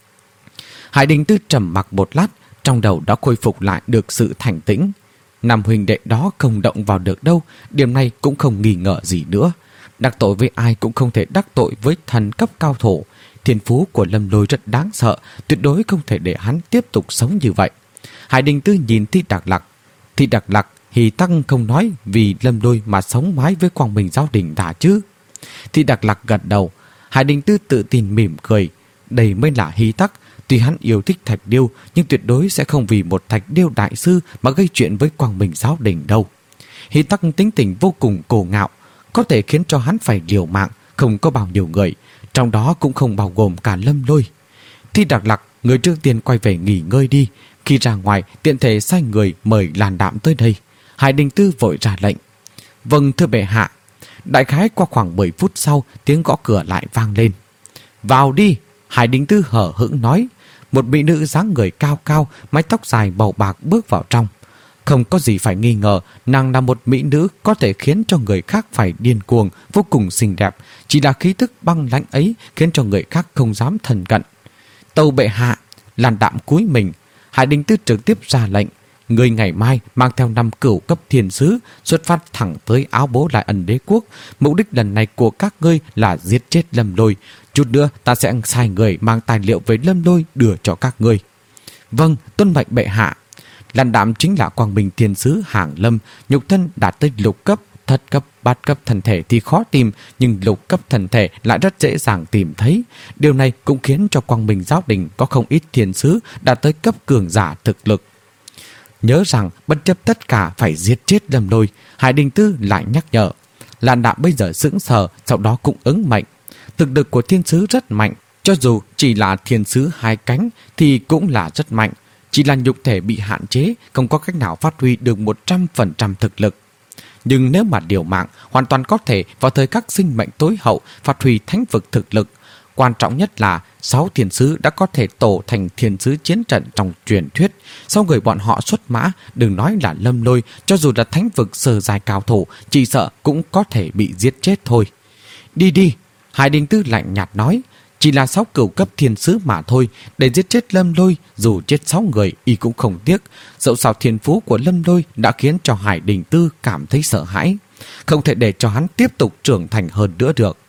Hải Đình Tư trầm mặc một lát, trong đầu đã khôi phục lại được sự thành tĩnh. Năm huynh đệ đó không động vào được đâu, điểm này cũng không nghi ngờ gì nữa. Đắc tội với ai cũng không thể đắc tội với thần cấp cao thủ. Thiên phú của Lâm Lôi rất đáng sợ, tuyệt đối không thể để hắn tiếp tục sống như vậy. Hải Đình Tư nhìn Thị Đạc Lạc. Thị Đạc Lạc, Hỷ Tắc không nói vì Lâm Lôi mà sống mái với Quang Minh Giáo Đình đã chứ? Thị Đạc Lạc gật đầu. Hải Đình Tư tự tin mỉm cười. Đây mới là Hỷ Tắc. Tuy hắn yêu thích thạch điêu, nhưng tuyệt đối sẽ không vì một thạch điêu đại sư mà gây chuyện với Quang Minh Giáo Đình đâu. Hỷ Tắc tính tình vô cùng cổ ngạo, có thể khiến cho hắn phải liều mạng, không có bao nhiêu người, trong đó cũng không bao gồm cả Lâm Lôi. Thị Đạc Lạc, người trước tiên quay về nghỉ ngơi đi. Khi ra ngoài, tiện thể sai người mời Lan Đạm tới đây. Hải Đình Tư vội ra lệnh. Vâng thưa bệ hạ. Đại khái qua khoảng mười phút sau, tiếng gõ cửa lại vang lên. Vào đi, Hải Đình Tư hở hững nói. Một mỹ nữ dáng người cao cao, mái tóc dài màu bạc bước vào trong. Không có gì phải nghi ngờ, nàng là một mỹ nữ có thể khiến cho người khác phải điên cuồng, vô cùng xinh đẹp. Chỉ là khí tức băng lãnh ấy khiến cho người khác không dám thân cận. Tâu bệ hạ. Lan Đạm cúi mình. Hải Đình Tư trực tiếp ra lệnh. Người ngày mai mang theo năm cửu cấp thiên sứ xuất phát thẳng tới Áo Bố Lại Ẩn Đế Quốc. Mục đích lần này của các ngươi là giết chết Lâm Lôi. Chút nữa ta sẽ sai người mang tài liệu về Lâm Lôi đưa cho các ngươi. Vâng, tuân mệnh bệ hạ. Lan Đạm chính là Quang Minh Thiên Sứ Hàng Lâm, nhục thân đạt tới lục cấp, thất cấp, bát cấp thần thể thì khó tìm, nhưng lục cấp thần thể lại rất dễ dàng tìm thấy. Điều này cũng khiến cho Quang Minh Giáo Đình có không ít thiên sứ đạt tới cấp cường giả thực lực. Nhớ rằng bất chấp tất cả phải giết chết Lâm Lôi, Hải Đình Tư lại nhắc nhở. Lan Đạm bây giờ sững sờ, sau đó cũng ứng mệnh. Thực lực của thiên sứ rất mạnh, cho dù chỉ là thiên sứ hai cánh thì cũng là rất mạnh. Chỉ là nhục thể bị hạn chế, không có cách nào phát huy được một trăm phần trăm thực lực. Nhưng nếu mà điều mạng, hoàn toàn có thể vào thời khắc sinh mệnh tối hậu phát huy thánh vực thực lực. Quan trọng nhất là sáu thiên sứ đã có thể tổ thành thiên sứ chiến trận trong truyền thuyết. Sau người bọn họ xuất mã, đừng nói là Lâm Lôi, cho dù là thánh vực sơ giai cao thủ, chỉ sợ cũng có thể bị giết chết thôi. Đi đi, Hải Đình Tư lạnh nhạt nói. Chỉ là sáu cửu cấp thiên sứ mà thôi, để giết chết Lâm Lôi, dù chết sáu người y cũng không tiếc. Dẫu sao thiên phú của Lâm Lôi đã khiến cho Hải Đình Tư cảm thấy sợ hãi, không thể để cho hắn tiếp tục trưởng thành hơn nữa được.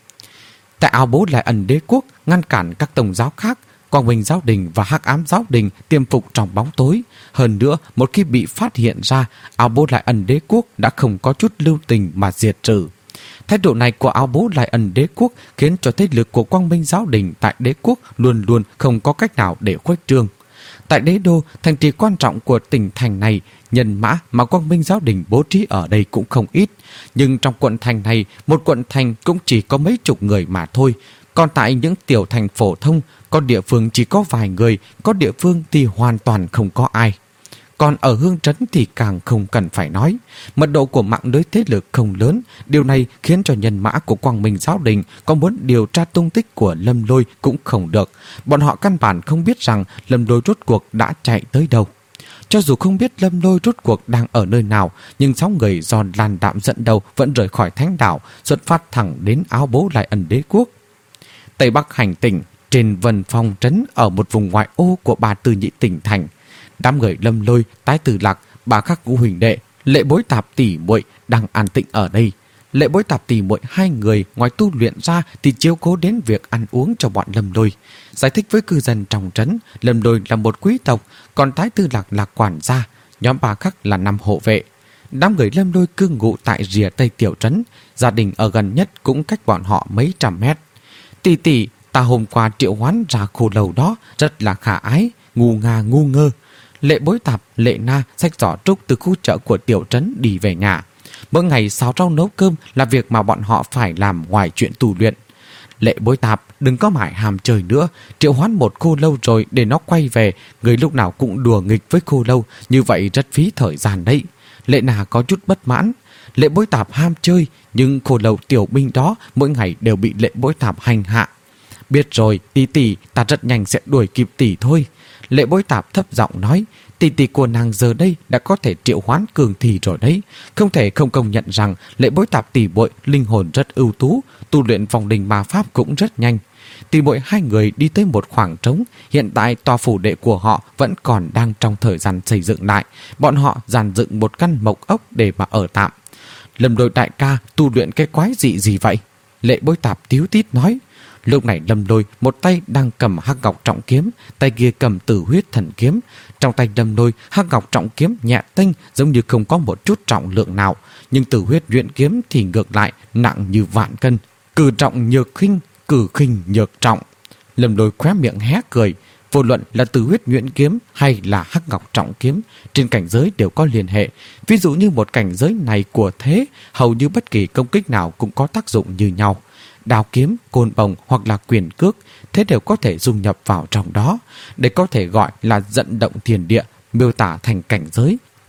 Tại Áo Bố Lại Ẩn Đế Quốc, ngăn cản các tông giáo khác, Quang Minh Giáo Đình và Hắc Ám Giáo Đình tiềm phục trong bóng tối. Hơn nữa, một khi bị phát hiện ra, Áo Bố Lại Ẩn Đế Quốc đã không có chút lưu tình mà diệt trừ. Thái độ này của Áo Bố Lại Ẩn Đế Quốc khiến cho thế lực của Quang Minh Giáo Đình tại đế quốc luôn luôn không có cách nào để khuếch trương. Tại đế đô, thành trì quan trọng của tỉnh thành này, nhân mã mà Quang Minh Giáo Đình bố trí ở đây cũng không ít. Nhưng trong quận thành này, một quận thành cũng chỉ có mấy chục người mà thôi. Còn tại những tiểu thành phổ thông, có địa phương chỉ có vài người, có địa phương thì hoàn toàn không có ai. Còn ở Hương Trấn thì càng không cần phải nói. Mật độ của mạng lưới thế lực không lớn. Điều này khiến cho nhân mã của Quang Minh Giáo Đình có muốn điều tra tung tích của Lâm Lôi cũng không được. Bọn họ căn bản không biết rằng Lâm Lôi rốt cuộc đã chạy tới đâu. Cho dù không biết Lâm Lôi rốt cuộc đang ở nơi nào, nhưng sáu người do Lan Đạm dẫn đầu vẫn rời khỏi thánh đảo, xuất phát thẳng đến Áo Bố Lại Ẩn Đế Quốc. Tây Bắc hành tỉnh, trên Vân Phong trấn ở một vùng ngoại ô của Ba Tư Nhị tỉnh thành. Đám người Lâm Lôi, Tái Tử Lạc, Bà Khắc Ngũ huỳnh đệ, Lệ Bối Tạp tỷ muội đang an tĩnh ở đây. Lệ Bối Tạp tỷ muội hai người ngoài tu luyện ra thì chiếu cố đến việc ăn uống cho bọn Lâm Lôi. Giải thích với cư dân trong trấn, Lâm Lôi là một quý tộc, còn Tái Tư Lạc là quản gia, nhóm Bà Khắc là năm hộ vệ. Đám người Lâm Lôi cư ngụ tại rìa tây tiểu trấn, gia đình ở gần nhất cũng cách bọn họ mấy trăm mét. Tỷ tỷ, ta hôm qua triệu hoán ra khô lâu đó rất là khả ái, ngu ngà ngu ngơ. Lệ Bối Tạp, Lệ Na xách giỏ trúc từ khu chợ của tiểu trấn đi về nhà. Mỗi ngày xào rau nấu cơm là việc mà bọn họ phải làm ngoài chuyện tu luyện. Lệ Bối Tạp, đừng có mải hàm chơi nữa, triệu hoán một khô lâu rồi để nó quay về, người lúc nào cũng đùa nghịch với khô lâu, như vậy rất phí thời gian đấy. Lệ Na có chút bất mãn. Lệ Bối Tạp ham chơi, nhưng khô lâu tiểu binh đó mỗi ngày đều bị Lệ Bối Tạp hành hạ. Biết rồi, tỷ tỷ, ta rất nhanh sẽ đuổi kịp tỷ thôi. Lệ Bối Tạp thấp giọng nói, tỷ tỷ của nàng giờ đây đã có thể triệu hoán cường thì rồi đấy. Không thể không công nhận rằng Lệ Bối Tạp tỷ muội linh hồn rất ưu tú, tu luyện vòng đình ma pháp cũng rất nhanh. Tỷ muội hai người đi tới một khoảng trống, hiện tại tòa phủ đệ của họ vẫn còn đang trong thời gian xây dựng lại. Bọn họ dàn dựng một căn mộc ốc để mà ở tạm. Lâm Lôi đại ca tu luyện cái quái dị gì vậy? Lệ Bối Tạp tíu tít nói. Lúc này Lâm Lôi một tay đang cầm hắc ngọc trọng kiếm, tay kia cầm tử huyết thần kiếm. Trong tay Lâm Lôi, hắc ngọc trọng kiếm nhẹ tênh giống như không có một chút trọng lượng nào, nhưng tử huyết nhuyễn kiếm thì ngược lại nặng như vạn cân. Cử trọng nhược khinh, cử khinh nhược trọng. Lâm Lôi khóe miệng hé cười. Vô luận là tử huyết nhuyễn kiếm hay là hắc ngọc trọng kiếm, trên cảnh giới đều có liên hệ. Ví dụ như một cảnh giới này của thế, hầu như bất kỳ công kích nào cũng có tác dụng như nhau. Đao kiếm, côn bồng hoặc là quyền cước, thế đều có thể dung nhập vào trong đó. Để có thể gọi là dẫn động thiên địa, miêu tả thành cảnh giới,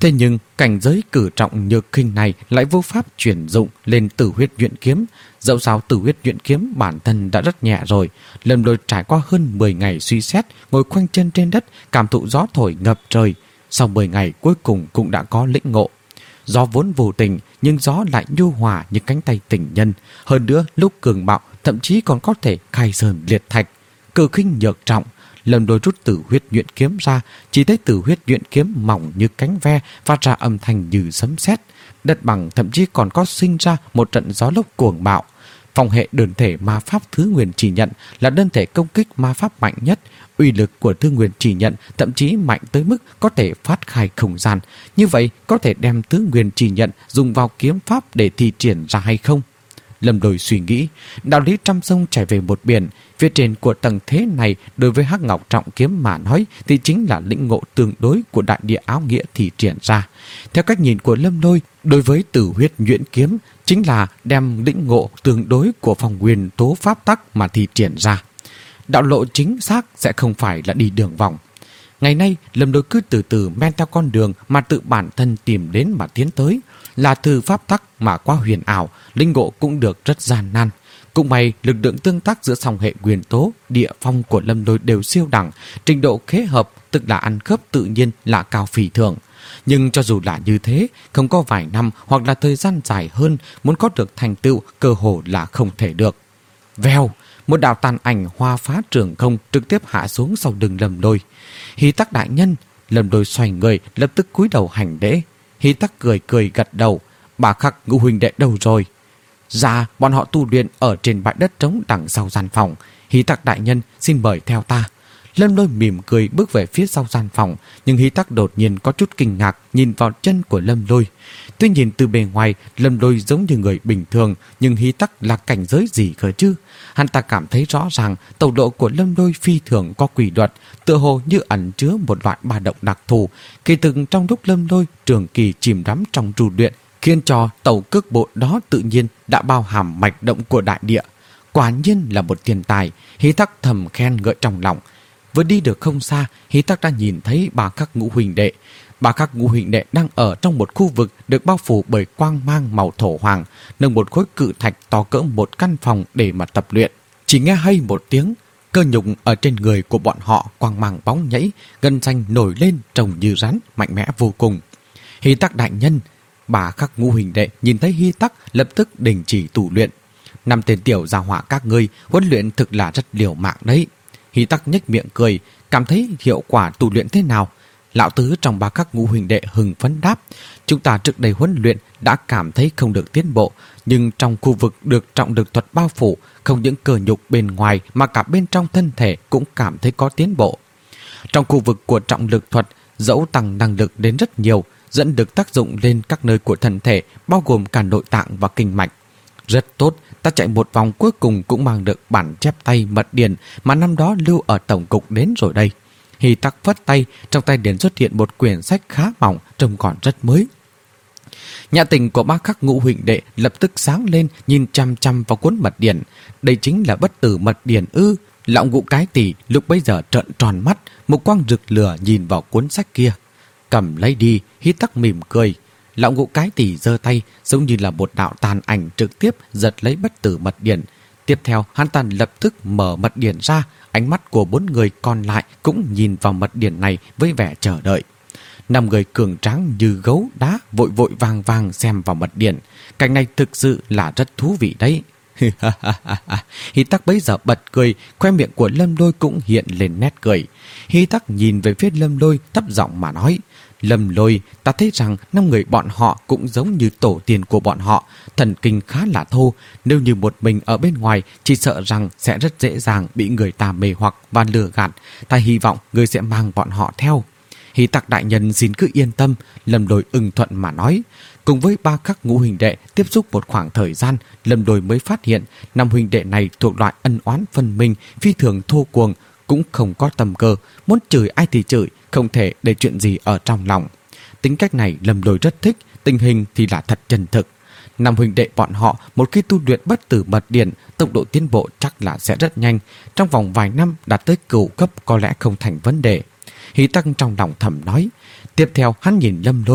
Thế nhưng cảnh giới cử trọng nhược khinh này lại vô pháp chuyển dụng lên Tử Huyết Nhuyễn Kiếm. Dẫu sao Tử Huyết Nhuyễn Kiếm bản thân đã rất nhẹ rồi. Lâm Lôi trải qua hơn mười ngày suy xét, ngồi khoanh chân trên đất, cảm thụ gió thổi ngập trời. Sau mười ngày cuối cùng cũng đã có lĩnh ngộ. Gió vốn vô tình, nhưng gió lại nhu hòa như cánh tay tình nhân. Hơn nữa, lúc cường bạo, thậm chí còn có thể khai sơn liệt thạch. Cử khinh nhược trọng, Lâm Lôi rút Tử Huyết Nhuyễn Kiếm ra, chỉ thấy Tử Huyết Nhuyễn Kiếm mỏng như cánh ve, phát ra âm thanh như sấm sét. Đất bằng thậm chí còn có sinh ra một trận gió lốc cuồng bạo. Phong hệ đơn thể ma pháp Thứ Nguyên Chỉ Nhận là đơn thể công kích ma pháp mạnh nhất. Uy lực của Thứ Nguyên Chỉ Nhận thậm chí mạnh tới mức có thể phát khai không gian. Như vậy có thể đem Thứ Nguyên Chỉ Nhận dùng vào kiếm pháp để thi triển ra hay không? Lâm Lôi suy nghĩ, đạo lý trăm sông chảy về một biển. Phía trên của tầng thế này đối với Hắc Ngọc Trọng Kiếm mà nói thì chính là lĩnh ngộ tương đối của đại địa áo nghĩa thì triển ra. Theo cách nhìn của Lâm Lôi, đối với Tử Huyết Nhuyễn Kiếm chính là đem lĩnh ngộ tương đối của phòng nguyên tố pháp tắc mà thi triển ra. Đạo lộ chính xác sẽ không phải là đi đường vòng. Ngày nay, Lâm Lôi cứ từ từ men theo con đường mà tự bản thân tìm đến mà tiến tới. Là từ pháp tắc mà qua huyền ảo, linh ngộ cũng được rất gian nan. Cũng may, lực lượng tương tác giữa song hệ nguyên tố, địa phong của Lâm Lôi đều siêu đẳng, trình độ khế hợp, tức là ăn khớp tự nhiên là cao phỉ thường. Nhưng cho dù là như thế, không có vài năm hoặc là thời gian dài hơn, muốn có được thành tựu cơ hồ là không thể được. Vèo, một đạo tàn ảnh hoa phá trường không trực tiếp hạ xuống sau lưng Lâm Lôi. Hí Tắc đại nhân, Lâm Lôi xoay người, lập tức cúi đầu hành lễ. Hí Tắc cười cười gật đầu. Bà Khắc Ngũ huynh đệ đâu rồi? Dạ, bọn họ tu luyện ở trên bãi đất trống đằng sau gian phòng. Hí Tắc đại nhân, xin mời theo ta. Lâm Lôi mỉm cười bước về phía sau gian phòng, nhưng Hí Tắc đột nhiên có chút kinh ngạc nhìn vào chân của Lâm Lôi. Tuy nhìn từ bề ngoài, Lâm Lôi giống như người bình thường, nhưng Hí Tắc là cảnh giới gì cơ chứ? Hắn ta cảm thấy rõ ràng tốc độ của Lâm Lôi phi thường có quy luật, tựa hồ như ẩn chứa một loại ba động đặc thù. Kỳ thực trong lúc Lâm Lôi trường kỳ chìm đắm trong tu luyện, khiến cho tàu cước bộ đó tự nhiên đã bao hàm mạch động của đại địa. Quả nhiên là một thiên tài, Hí Tắc thầm khen ngợi trong lòng. Vừa đi được không xa, Hí Tắc đã nhìn thấy Bà Khắc Ngũ huynh đệ. Bà Khắc Ngũ huynh đệ đang ở trong một khu vực được bao phủ bởi quang mang màu thổ hoàng, nâng một khối cự thạch to cỡ một căn phòng để mà tập luyện. Chỉ nghe hay một tiếng, cơ nhục ở trên người của bọn họ quang mang bóng nhảy, gân xanh nổi lên trông như rắn, mạnh mẽ vô cùng. Hí Tắc đại nhân, Bà Khắc Ngũ huynh đệ nhìn thấy Hí Tắc lập tức đình chỉ tù luyện. Năm tên tiểu gia hỏa các ngươi huấn luyện thực là rất liều mạng đấy. Hí Tắc nhếch miệng cười, cảm thấy hiệu quả tu luyện thế nào? Lão tứ trong Bà Khắc Ngũ huynh đệ hưng phấn đáp, chúng ta trước đây huấn luyện đã cảm thấy không được tiến bộ, nhưng trong khu vực được trọng lực thuật bao phủ, không những cơ nhục bên ngoài mà cả bên trong thân thể cũng cảm thấy có tiến bộ. Trong khu vực của trọng lực thuật, dẫu tăng năng lực đến rất nhiều, dẫn được tác dụng lên các nơi của thân thể, bao gồm cả nội tạng và kinh mạch. Rất tốt, ta chạy một vòng cuối cùng cũng mang được bản chép tay mật điển mà năm đó lưu ở tổng cục đến rồi đây. Hí Tắc phất tay, trong tay điển xuất hiện một quyển sách khá mỏng, trông còn rất mới. Nhã tình của Bà Khắc Ngũ huynh đệ lập tức sáng lên, nhìn chăm chăm vào cuốn mật điển. Đây chính là bất tử mật điển ư? Lão Ngũ cái tỷ lúc bấy giờ trợn tròn mắt, một quang rực lửa nhìn vào cuốn sách kia. Cầm lấy đi, Hí Tắc mỉm cười. Lão Ngũ cái tỷ giơ tay, giống như là một đạo tàn ảnh trực tiếp giật lấy bất tử mật điển. Tiếp theo, hắn ta lập tức mở mật điển ra, ánh mắt của bốn người còn lại cũng nhìn vào mật điển này với vẻ chờ đợi. Năm người cường tráng như gấu đá vội vội vàng vàng xem vào mật điển. Cảnh này thực sự là rất thú vị đấy. Hí Tắc bấy giờ bật cười, khoe miệng của Lâm Lôi cũng hiện lên nét cười. Hí Tắc nhìn về phía Lâm Lôi thấp giọng mà nói, Lâm Lôi, ta thấy rằng năm người bọn họ cũng giống như tổ tiên của bọn họ, thần kinh khá là thô, nếu như một mình ở bên ngoài chỉ sợ rằng sẽ rất dễ dàng bị người ta mê hoặc và lừa gạt. Ta hy vọng người sẽ mang bọn họ theo. Hí Tắc đại nhân xin cứ yên tâm, Lâm Lôi ưng thuận mà nói. Cùng với Bà Khắc Ngũ huynh đệ tiếp xúc một khoảng thời gian, Lâm Lôi mới phát hiện năm huynh đệ này thuộc loại ân oán phân minh, phi thường thô cuồng, cũng không có tầm cơ, muốn chửi ai thì chửi, không thể để chuyện gì ở trong lòng. Tính cách này Lâm Lôi rất thích, tình hình thì là thật chân thực. Năm huynh đệ bọn họ một khi tu luyện bất tử mật điển, tốc độ tiến bộ chắc là sẽ rất nhanh, trong vòng vài năm đạt tới cửu cấp có lẽ không thành vấn đề. Hí Tắc trong lòng thầm nói. Tiếp theo hắn nhìn Lâm Lôi,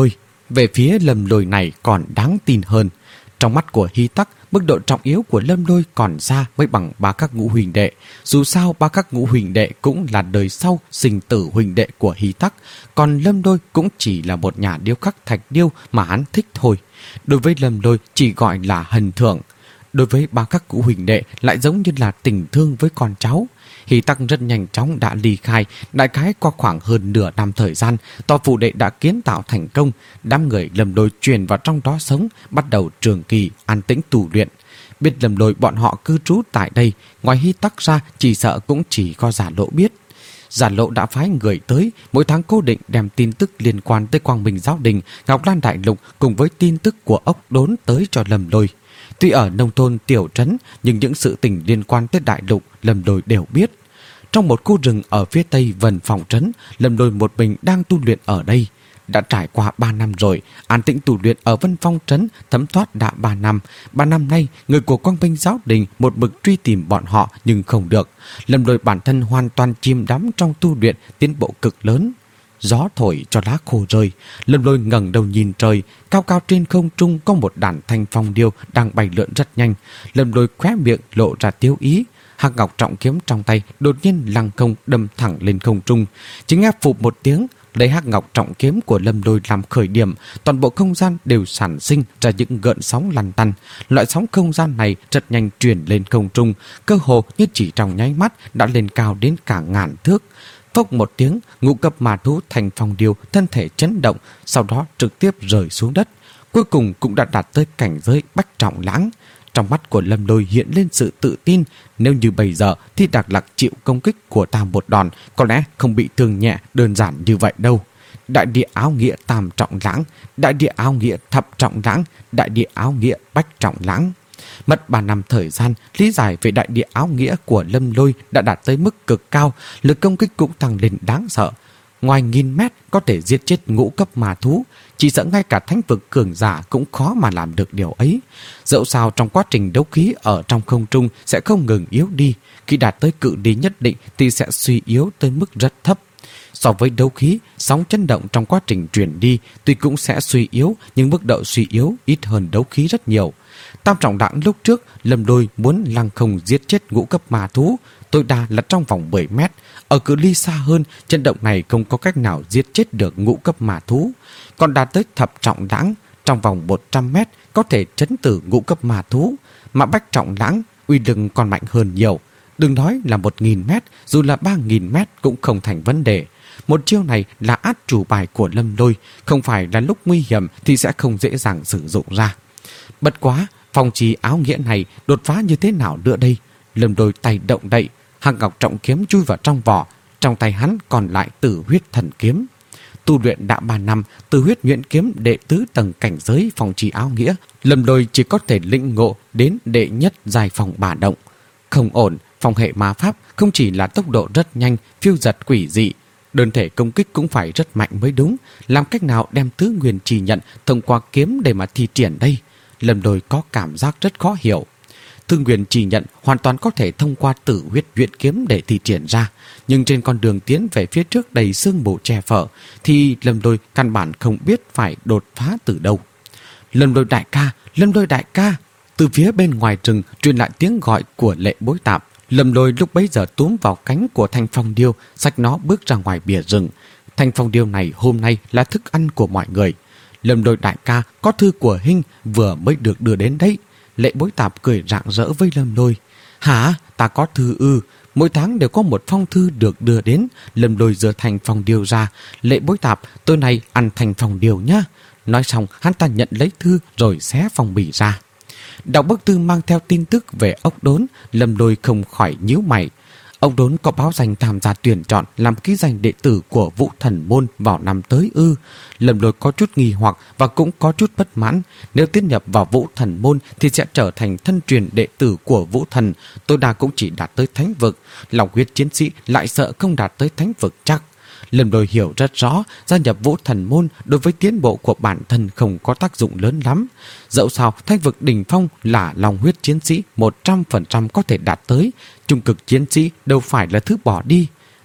Về phía Lâm Lôi này còn đáng tin hơn. Trong mắt của Hy Tắc, mức độ trọng yếu của Lâm Lôi còn xa mới bằng ba các ngũ huỳnh đệ. Dù sao ba các ngũ huỳnh đệ cũng là đời sau sinh tử huỳnh đệ của Hy Tắc, còn Lâm Lôi cũng chỉ là một nhà điêu khắc thạch điêu mà hắn thích thôi. Đối với Lâm Lôi chỉ gọi là hân thưởng. Đối với ba các ngũ huỳnh đệ lại giống như là tình thương với con cháu. Hy Tắc rất nhanh chóng đã ly khai, đại khái qua khoảng hơn nửa năm thời gian, tòa phủ đệ đã kiến tạo thành công, đám người Lâm Lôi truyền vào trong đó sống, bắt đầu trường kỳ an tĩnh tu luyện. Biết Lâm Lôi bọn họ cư trú tại đây, ngoài Hy Tắc ra chỉ sợ cũng chỉ có Giả Lộ biết. Giả Lộ đã phái người tới, mỗi tháng cố định đem tin tức liên quan tới Quang Minh Giáo Đình, Ngọc Lan Đại Lục cùng với tin tức của ốc đốn tới cho Lâm Lôi. Tuy ở nông thôn tiểu trấn, nhưng những sự tình liên quan tới Đại Lục Lâm Lôi đều biết. Trong một khu rừng ở phía tây Vân Phòng trấn, Lâm Lôi một mình đang tu luyện ở đây. Đã trải qua ba năm rồi, an tĩnh tu luyện ở Vân Phong trấn thấm thoát đã ba năm. Ba năm nay, người của Quang Minh Giáo Đình một mực truy tìm bọn họ nhưng không được. Lâm Lôi bản thân hoàn toàn chìm đắm trong tu luyện, tiến bộ cực lớn. Gió thổi cho lá khô rơi, Lâm Lôi ngẩng đầu nhìn trời, cao cao trên không trung có một đàn thanh phong điêu đang bay lượn rất nhanh. Lâm Lôi khóe miệng lộ ra tiêu ý. Hắc ngọc trọng kiếm trong tay đột nhiên lăng không đâm thẳng lên không trung. Chỉ nghe phụp một tiếng, lấy hắc ngọc trọng kiếm của Lâm Lôi làm khởi điểm, toàn bộ không gian đều sản sinh ra những gợn sóng lăn tăn. Loại sóng không gian này rất nhanh truyền lên không trung, cơ hồ như chỉ trong nháy mắt đã lên cao đến cả ngàn thước. Phốc một tiếng, ngũ cấp ma thú thành phong điêu thân thể chấn động, sau đó trực tiếp rơi xuống đất. Cuối cùng cũng đã đạt tới cảnh giới bách trọng lãng. Trong mắt của Lâm Lôi hiện lên sự tự tin, nếu như bây giờ thì Đạc Lạc chịu công kích của ta một đòn, có lẽ không bị thương nhẹ đơn giản như vậy đâu. Đại địa áo nghĩa tam trọng lãng, đại địa áo nghĩa thập trọng lãng, đại địa áo nghĩa bách trọng lãng. Mất ba năm thời gian, lý giải về đại địa áo nghĩa của Lâm Lôi đã đạt tới mức cực cao, lực công kích cũng tăng lên đáng sợ. Ngoài nghìn mét có thể giết chết ngũ cấp ma thú, chỉ sợ ngay cả thánh vực cường giả cũng khó mà làm được điều ấy. Dẫu sao trong quá trình đấu khí ở trong không trung sẽ không ngừng yếu đi, khi đạt tới cự ly nhất định thì sẽ suy yếu tới mức rất thấp. So với đấu khí, sóng chấn động trong quá trình truyền đi tuy cũng sẽ suy yếu, nhưng mức độ suy yếu ít hơn đấu khí rất nhiều. Tam trọng đẳng lúc trước, Lâm Lôi muốn lăng không giết chết ngũ cấp ma thú, tối đa là trong vòng mười mét. Ở cự ly xa hơn, chấn động này không có cách nào giết chết được ngũ cấp ma thú. Còn đạt tới thập trọng đẳng, trong vòng một trăm mét có thể chấn tử ngũ cấp ma thú, mà bách trọng đẳng uy lực còn mạnh hơn nhiều. Đừng nói là một nghìn mét, dù là ba nghìn mét cũng không thành vấn đề. Một chiêu này là át chủ bài của Lâm Lôi, không phải là lúc nguy hiểm thì sẽ không dễ dàng sử dụng ra. Bất quá, phong trì áo nghĩa này đột phá như thế nào nữa đây? Lâm Lôi tay động đậy, hắc ngọc trọng kiếm chui vào trong vỏ, trong tay hắn còn lại Tử Huyết Thần Kiếm. Tu luyện đã ba năm, Tử Huyết Nhuyễn Kiếm đệ tứ tầng cảnh giới phong trì áo nghĩa, Lâm Lôi chỉ có thể lĩnh ngộ đến đệ nhất giai phòng bà động. Không ổn, phong hệ ma pháp không chỉ là tốc độ rất nhanh, phiêu giật quỷ dị, đơn thể công kích cũng phải rất mạnh mới đúng. Làm cách nào đem tứ nguyên trì nhận thông qua kiếm để mà thi triển đây? Lâm Lôi có cảm giác rất khó hiểu. Tư nguyên trì nhận hoàn toàn có thể thông qua Tử Huyết Nhuyễn Kiếm để thi triển ra, nhưng trên con đường tiến về phía trước đầy sương mù che phở thì Lâm Lôi căn bản không biết phải đột phá từ đâu. Lâm Lôi đại ca, Lâm Lôi đại ca! Từ phía bên ngoài rừng truyền lại tiếng gọi của Lệ Bối Tạp. Lâm Lôi lúc bấy giờ túm vào cánh của thanh phong điêu, xách nó bước ra ngoài bìa rừng. Thanh phong điêu này hôm nay là thức ăn của mọi người. Lâm Lôi đại ca, có thư của Hinh vừa mới được đưa đến đấy. Lệ Bối Tạp cười rạng rỡ với Lâm Lôi. Hả? Ta có thư ư? Mỗi tháng đều có một phong thư được đưa đến. Lâm Lôi giơ thanh phong điêu ra. Lệ Bối Tạp, tối nay ăn thanh phong điêu nhá. Nói xong, hắn ta nhận lấy thư rồi xé phong bì ra. Đọc bức thư mang theo tin tức về ốc đốn, Lâm Lôi không khỏi nhíu mày. Ốc đốn có báo danh tham gia tuyển chọn làm ký danh đệ tử của Vũ Thần Môn vào năm tới ư? Lâm Lôi có chút nghi hoặc và cũng có chút bất mãn. Nếu tiến nhập vào Vũ Thần Môn thì sẽ trở thành thân truyền đệ tử của Vũ Thần, tối đa cũng chỉ đạt tới thánh vực. Lòng huyết chiến sĩ lại sợ không đạt tới thánh vực chắc. Lâm Lôi hiểu rất rõ, gia nhập Vũ Thần Môn đối với tiến bộ của bản thân không có tác dụng lớn lắm. Dẫu sao, thánh vực đỉnh phong là lòng huyết chiến sĩ một trăm phần trăm có thể đạt tới, trung cực chiến sĩ đâu phải là thứ bỏ đi.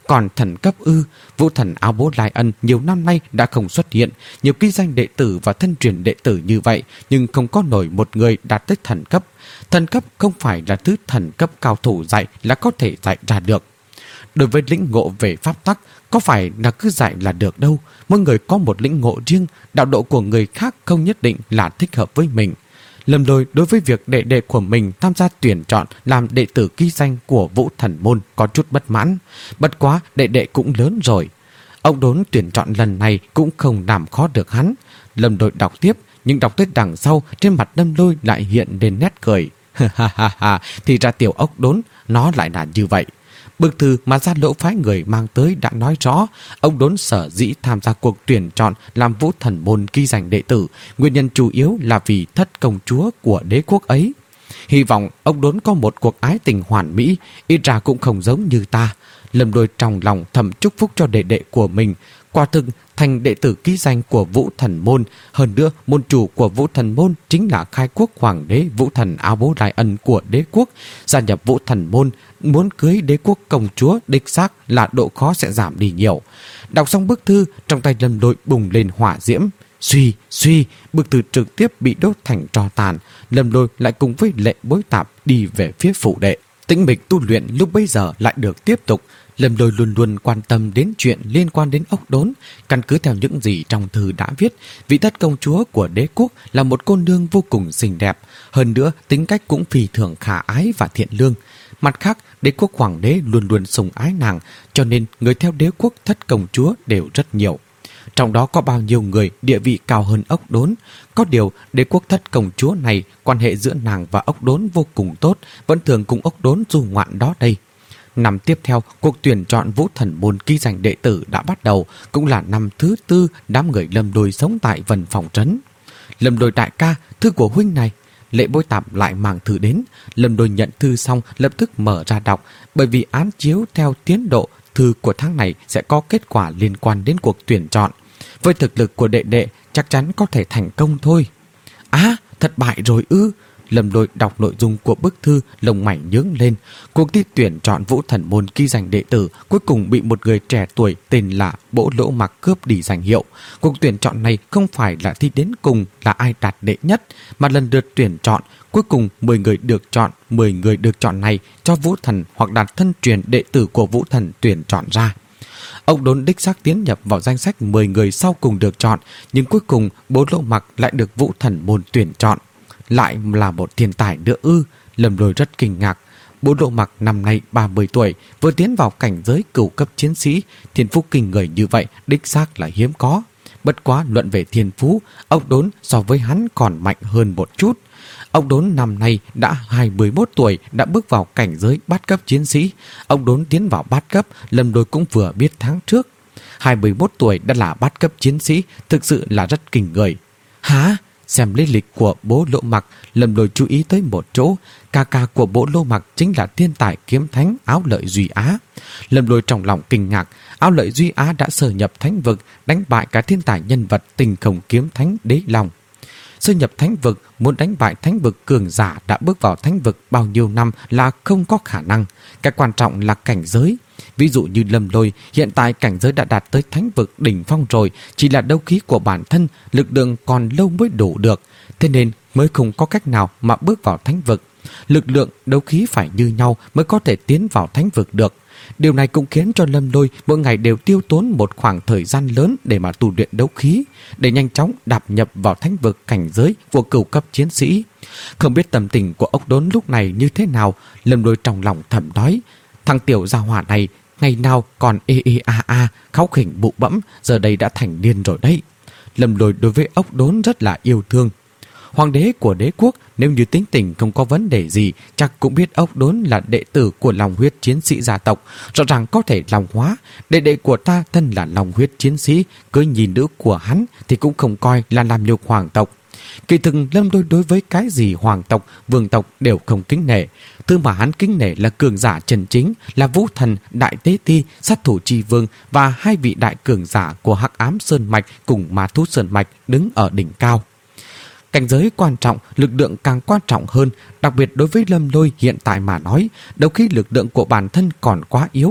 Còn thần cấp ư? Vũ thần áo bố Lai Ân nhiều năm nay đã không xuất hiện. Nhiều ký danh đệ tử và thân truyền đệ tử như vậy, nhưng không có nổi một người đạt tới thần cấp. Thần cấp không phải là thứ thần cấp cao thủ dạy là có thể dạy ra được. Đối với lĩnh ngộ về pháp tắc, có phải là cứ dạy là được đâu. Mỗi người có một lĩnh ngộ riêng, đạo độ của người khác không nhất định là thích hợp với mình. Lâm Lôi đối với việc đệ đệ của mình tham gia tuyển chọn làm đệ tử ký danh của Vũ Thần Môn có chút bất mãn. Bất quá đệ đệ cũng lớn rồi. Ông đốn tuyển chọn lần này cũng không làm khó được hắn. Lâm Lôi đọc tiếp, nhưng đọc tới đằng sau trên mặt Lâm Lôi lại hiện lên nét cười. Ha ha ha, thì ra tiểu ốc đốn nó lại là như vậy. Bức thư mà Gia Lỗ phái người mang tới đã nói rõ ông đốn sở dĩ tham gia cuộc tuyển chọn làm Vũ Thần Môn ghi danh đệ tử, nguyên nhân chủ yếu là vì thất công chúa của đế quốc ấy. Hy vọng ông đốn có một cuộc ái tình hoàn mỹ, ít ra cũng không giống như ta. Lâm Lôi trong lòng thầm chúc phúc cho đệ đệ của mình. Quả thực thành đệ tử ký danh của Vũ Thần Môn. Hơn nữa, môn chủ của Vũ Thần Môn chính là khai quốc hoàng đế Vũ Thần Áo Bố Lai Ân của đế quốc. Gia nhập Vũ Thần Môn, muốn cưới đế quốc công chúa đích xác là độ khó sẽ giảm đi nhiều. Đọc xong bức thư, trong tay Lâm Lôi bùng lên hỏa diễm. Suy, suy, bức thư trực tiếp bị đốt thành tro tàn. Lâm Lôi lại cùng với Lệ Bối Tạp đi về phía phủ đệ. Tĩnh mịch tu luyện lúc bấy giờ lại được tiếp tục. Lâm Lôi luôn luôn quan tâm đến chuyện liên quan đến ốc đốn. Căn cứ theo những gì trong thư đã viết, vị thất công chúa của đế quốc là một cô nương vô cùng xinh đẹp. Hơn nữa, tính cách cũng phi thường khả ái và thiện lương. Mặt khác, đế quốc hoàng đế luôn luôn sủng ái nàng, cho nên người theo đế quốc thất công chúa đều rất nhiều. Trong đó có bao nhiêu người địa vị cao hơn ốc đốn. Có điều, đế quốc thất công chúa này, quan hệ giữa nàng và ốc đốn vô cùng tốt, vẫn thường cùng ốc đốn du ngoạn đó đây. Năm tiếp theo, cuộc tuyển chọn Vũ Thần Môn ghi danh đệ tử đã bắt đầu, cũng là năm thứ tư đám người Lâm Lôi sống tại Vân Phòng Trấn. Lâm Lôi đại ca, thư của huynh này. Lệ Bối Tạp lại mang thư đến. Lâm Lôi nhận thư xong lập tức mở ra đọc, bởi vì án chiếu theo tiến độ thư của tháng này sẽ có kết quả liên quan đến cuộc tuyển chọn. Với thực lực của đệ đệ chắc chắn có thể thành công thôi. À, thất bại rồi ư? Lâm Lôi đọc nội dung của bức thư, lông mày nhướng lên. Cuộc thi tuyển chọn Vũ Thần Môn ghi danh đệ tử cuối cùng bị một người trẻ tuổi tên là Bỗ Lỗ Mặc cướp đi danh hiệu. Cuộc tuyển chọn này không phải là thi đến cùng là ai đạt đệ nhất, mà lần lượt tuyển chọn. Cuối cùng mười người được chọn, mười người được chọn này cho Vũ Thần hoặc đạt thân truyền đệ tử của Vũ Thần tuyển chọn ra. Ông đốn đích xác tiến nhập vào danh sách mười người sau cùng được chọn, nhưng cuối cùng Bỗ Lỗ Mặc lại được Vũ Thần Môn tuyển chọn. Lại là một thiên tài nữa ư? Lâm Lôi rất kinh ngạc. Bỗ Lỗ Mặc năm nay ba mươi tuổi, vừa tiến vào cảnh giới cửu cấp chiến sĩ, thiên phú kinh người như vậy đích xác là hiếm có. Bất quá luận về thiên phú, ông đốn so với hắn còn mạnh hơn một chút. Ông đốn năm nay đã hai mươi mốt tuổi, đã bước vào cảnh giới bát cấp chiến sĩ. Ông đốn tiến vào bát cấp, Lâm Lôi cũng vừa biết tháng trước. hai mươi mốt tuổi đã là bát cấp chiến sĩ, thực sự là rất kinh người. Hả? Xem lý lịch của Bỗ Lỗ Mặc, Lâm Lôi chú ý tới một chỗ. Ca ca của Bỗ Lỗ Mặc chính là thiên tài kiếm thánh Áo Lợi Duy Á. Lâm Lôi trong lòng kinh ngạc. Áo Lợi Duy Á đã sơ nhập thánh vực, đánh bại cả thiên tài nhân vật Tình Không kiếm thánh Đế Long. Sơ nhập thánh vực, muốn đánh bại thánh vực cường giả đã bước vào thánh vực bao nhiêu năm là không có khả năng. Cái quan trọng là cảnh giới. Ví dụ như Lâm Lôi, hiện tại cảnh giới đã đạt tới thánh vực đỉnh phong rồi, chỉ là đấu khí của bản thân, lực lượng còn lâu mới đủ được, thế nên mới không có cách nào mà bước vào thánh vực. Lực lượng, đấu khí phải như nhau mới có thể tiến vào thánh vực được. Điều này cũng khiến cho Lâm Lôi mỗi ngày đều tiêu tốn một khoảng thời gian lớn để mà tu luyện đấu khí, để nhanh chóng đạp nhập vào thánh vực cảnh giới của cửu cấp chiến sĩ. Không biết tâm tình của ốc đốn lúc này như thế nào, Lâm Lôi trong lòng thầm nói, thằng tiểu gia hỏa này ngày nào còn ê ê a a, kháu khỉnh bụ bẫm, giờ đây đã thành niên rồi đấy. Lâm Lôi đối với ốc đốn rất là yêu thương. Hoàng đế của đế quốc nếu như tính tình không có vấn đề gì, chắc cũng biết ốc đốn là đệ tử của lòng huyết chiến sĩ gia tộc, rõ ràng có thể lòng hóa. Đệ đệ của ta thân là lòng huyết chiến sĩ, cưới nhìn nữ của hắn thì cũng không coi là làm nhục hoàng tộc. Kỳ thực Lâm Lôi đối với cái gì hoàng tộc, vương tộc đều không kính nể. Thứ mà hắn kính nể là cường giả chân chính, là Vũ Thần, Đại Tế Ti, Sát Thủ Chi Vương và hai vị đại cường giả của Hắc Ám Sơn Mạch cùng Ma Thú Sơn Mạch đứng ở đỉnh cao. Cảnh giới quan trọng, lực lượng càng quan trọng hơn, đặc biệt đối với Lâm Lôi hiện tại mà nói, đấu khí lực lượng của bản thân còn quá yếu.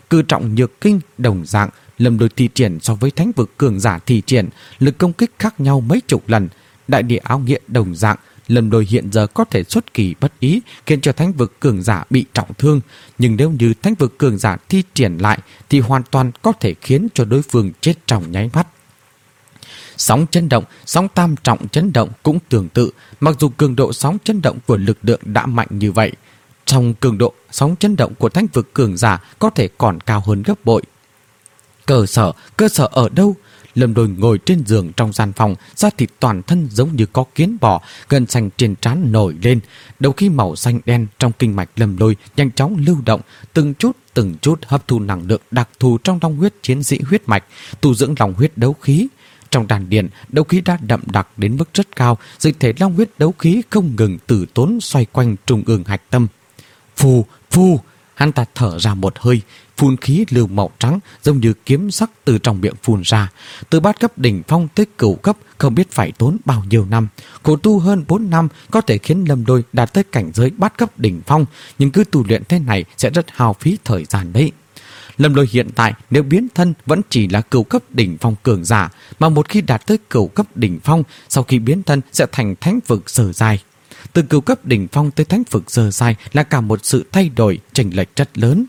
Cử trọng nhược kinh đồng dạng, Lâm Lôi thi triển so với thánh vực cường giả thi triển, lực công kích khác nhau mấy chục lần. Đại địa áo nghĩa đồng dạng, Lâm Lôi hiện giờ có thể xuất kỳ bất ý khiến cho thánh vực cường giả bị trọng thương, nhưng nếu như thánh vực cường giả thi triển lại thì hoàn toàn có thể khiến cho đối phương chết trong nháy mắt. Sóng chấn động, sóng tam trọng chấn động cũng tương tự, mặc dù cường độ sóng chấn động của lực lượng đã mạnh như vậy, trong cường độ sóng chấn động của thánh vực cường giả có thể còn cao hơn gấp bội. Cơ sở, cơ sở ở đâu? Lâm Lôi ngồi trên giường trong gian phòng, da thịt toàn thân giống như có kiến bò, gân xanh trên trán nổi lên, đầu khí màu xanh đen trong kinh mạch Lâm Lôi nhanh chóng lưu động, từng chút từng chút hấp thu năng lượng đặc thù trong long huyết chiến sĩ huyết mạch, tu dưỡng long huyết đấu khí. Trong đàn điện, đấu khí đã đậm đặc đến mức rất cao, dịch thể long huyết đấu khí không ngừng từ tốn xoay quanh trung ương hạch tâm. Phù, phù, hắn ta thở ra một hơi, phun khí lưu màu trắng giống như kiếm sắc từ trong miệng phun ra. Từ bát cấp đỉnh phong tới cửu cấp không biết phải tốn bao nhiêu năm, khổ tu hơn bốn năm có thể khiến Lâm Lôi đạt tới cảnh giới bát cấp đỉnh phong, nhưng cứ tu luyện thế này sẽ rất hao phí thời gian đấy. Lâm Lôi hiện tại nếu biến thân vẫn chỉ là cửu cấp đỉnh phong cường giả, mà một khi đạt tới cửu cấp đỉnh phong, sau khi biến thân sẽ thành thánh vực sơ giai. Từ cửu cấp đỉnh phong tới thánh vực sơ giai là cả một sự thay đổi chênh lệch rất lớn.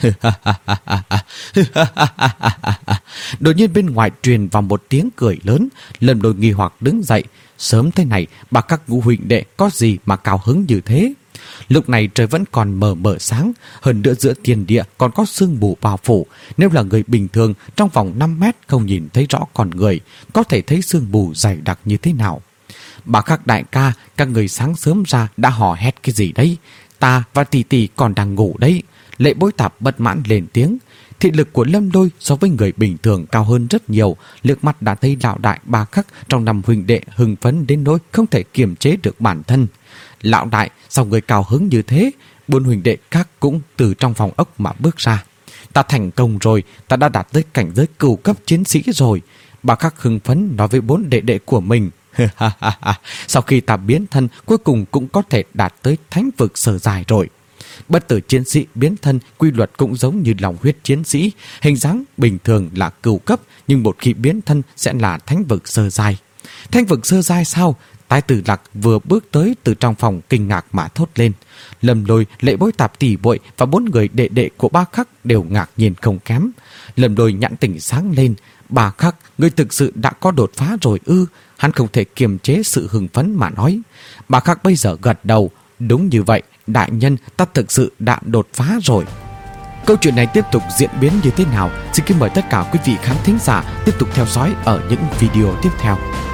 Đột nhiên bên ngoài truyền vào một tiếng cười lớn. Lâm Lôi nghi hoặc đứng dậy. Sớm thế này bà các ngũ huynh đệ có gì mà cao hứng như thế? Lúc này trời vẫn còn mờ mờ sáng, hơn nữa giữa thiên địa còn có sương mù bao phủ. Nếu là người bình thường trong vòng năm mét không nhìn thấy rõ con người, có thể thấy sương mù dày đặc như thế nào. Bà các đại ca, các người sáng sớm ra đã hò hét cái gì đấy? Ta và tỷ tỷ còn đang ngủ đấy. Lệ Bối Tạp bất mãn lên tiếng. Thị lực của Lâm Lôi so với người bình thường cao hơn rất nhiều, liếc mắt đã thấy lão đại Ba Khắc trong năm huynh đệ hưng phấn đến nỗi không thể kiềm chế được bản thân. Lão đại, sao người cao hứng như thế? Bốn huynh đệ khác cũng từ trong phòng ốc mà bước ra. Ta thành công rồi, ta đã đạt tới cảnh giới cửu cấp chiến sĩ rồi. Ba Khắc hưng phấn nói với bốn đệ đệ của mình. Sau khi ta biến thân, cuối cùng cũng có thể đạt tới thánh vực sơ giai rồi. Bất tử chiến sĩ biến thân quy luật cũng giống như lòng huyết chiến sĩ, hình dáng bình thường là cửu cấp, nhưng một khi biến thân sẽ là thánh vực sơ giai. Thánh vực sơ giai sao? Tái Tử Lạc vừa bước tới từ trong phòng kinh ngạc mà thốt lên. Lâm Lôi, Lệ Bối Tạp tỷ muội và bốn người đệ đệ của Ba Khắc đều ngạc nhiên không kém. Lâm Lôi nhãn tỉnh sáng lên. Ba Khắc, ngươi thực sự đã có đột phá rồi ư? Hắn không thể kiềm chế sự hưng phấn mà nói. Ba Khắc bây giờ gật đầu. Đúng như vậy, đại nhân, ta thực sự đã đột phá rồi. Câu chuyện này tiếp tục diễn biến như thế nào? Xin kính mời tất cả quý vị khán thính giả tiếp tục theo dõi ở những video tiếp theo.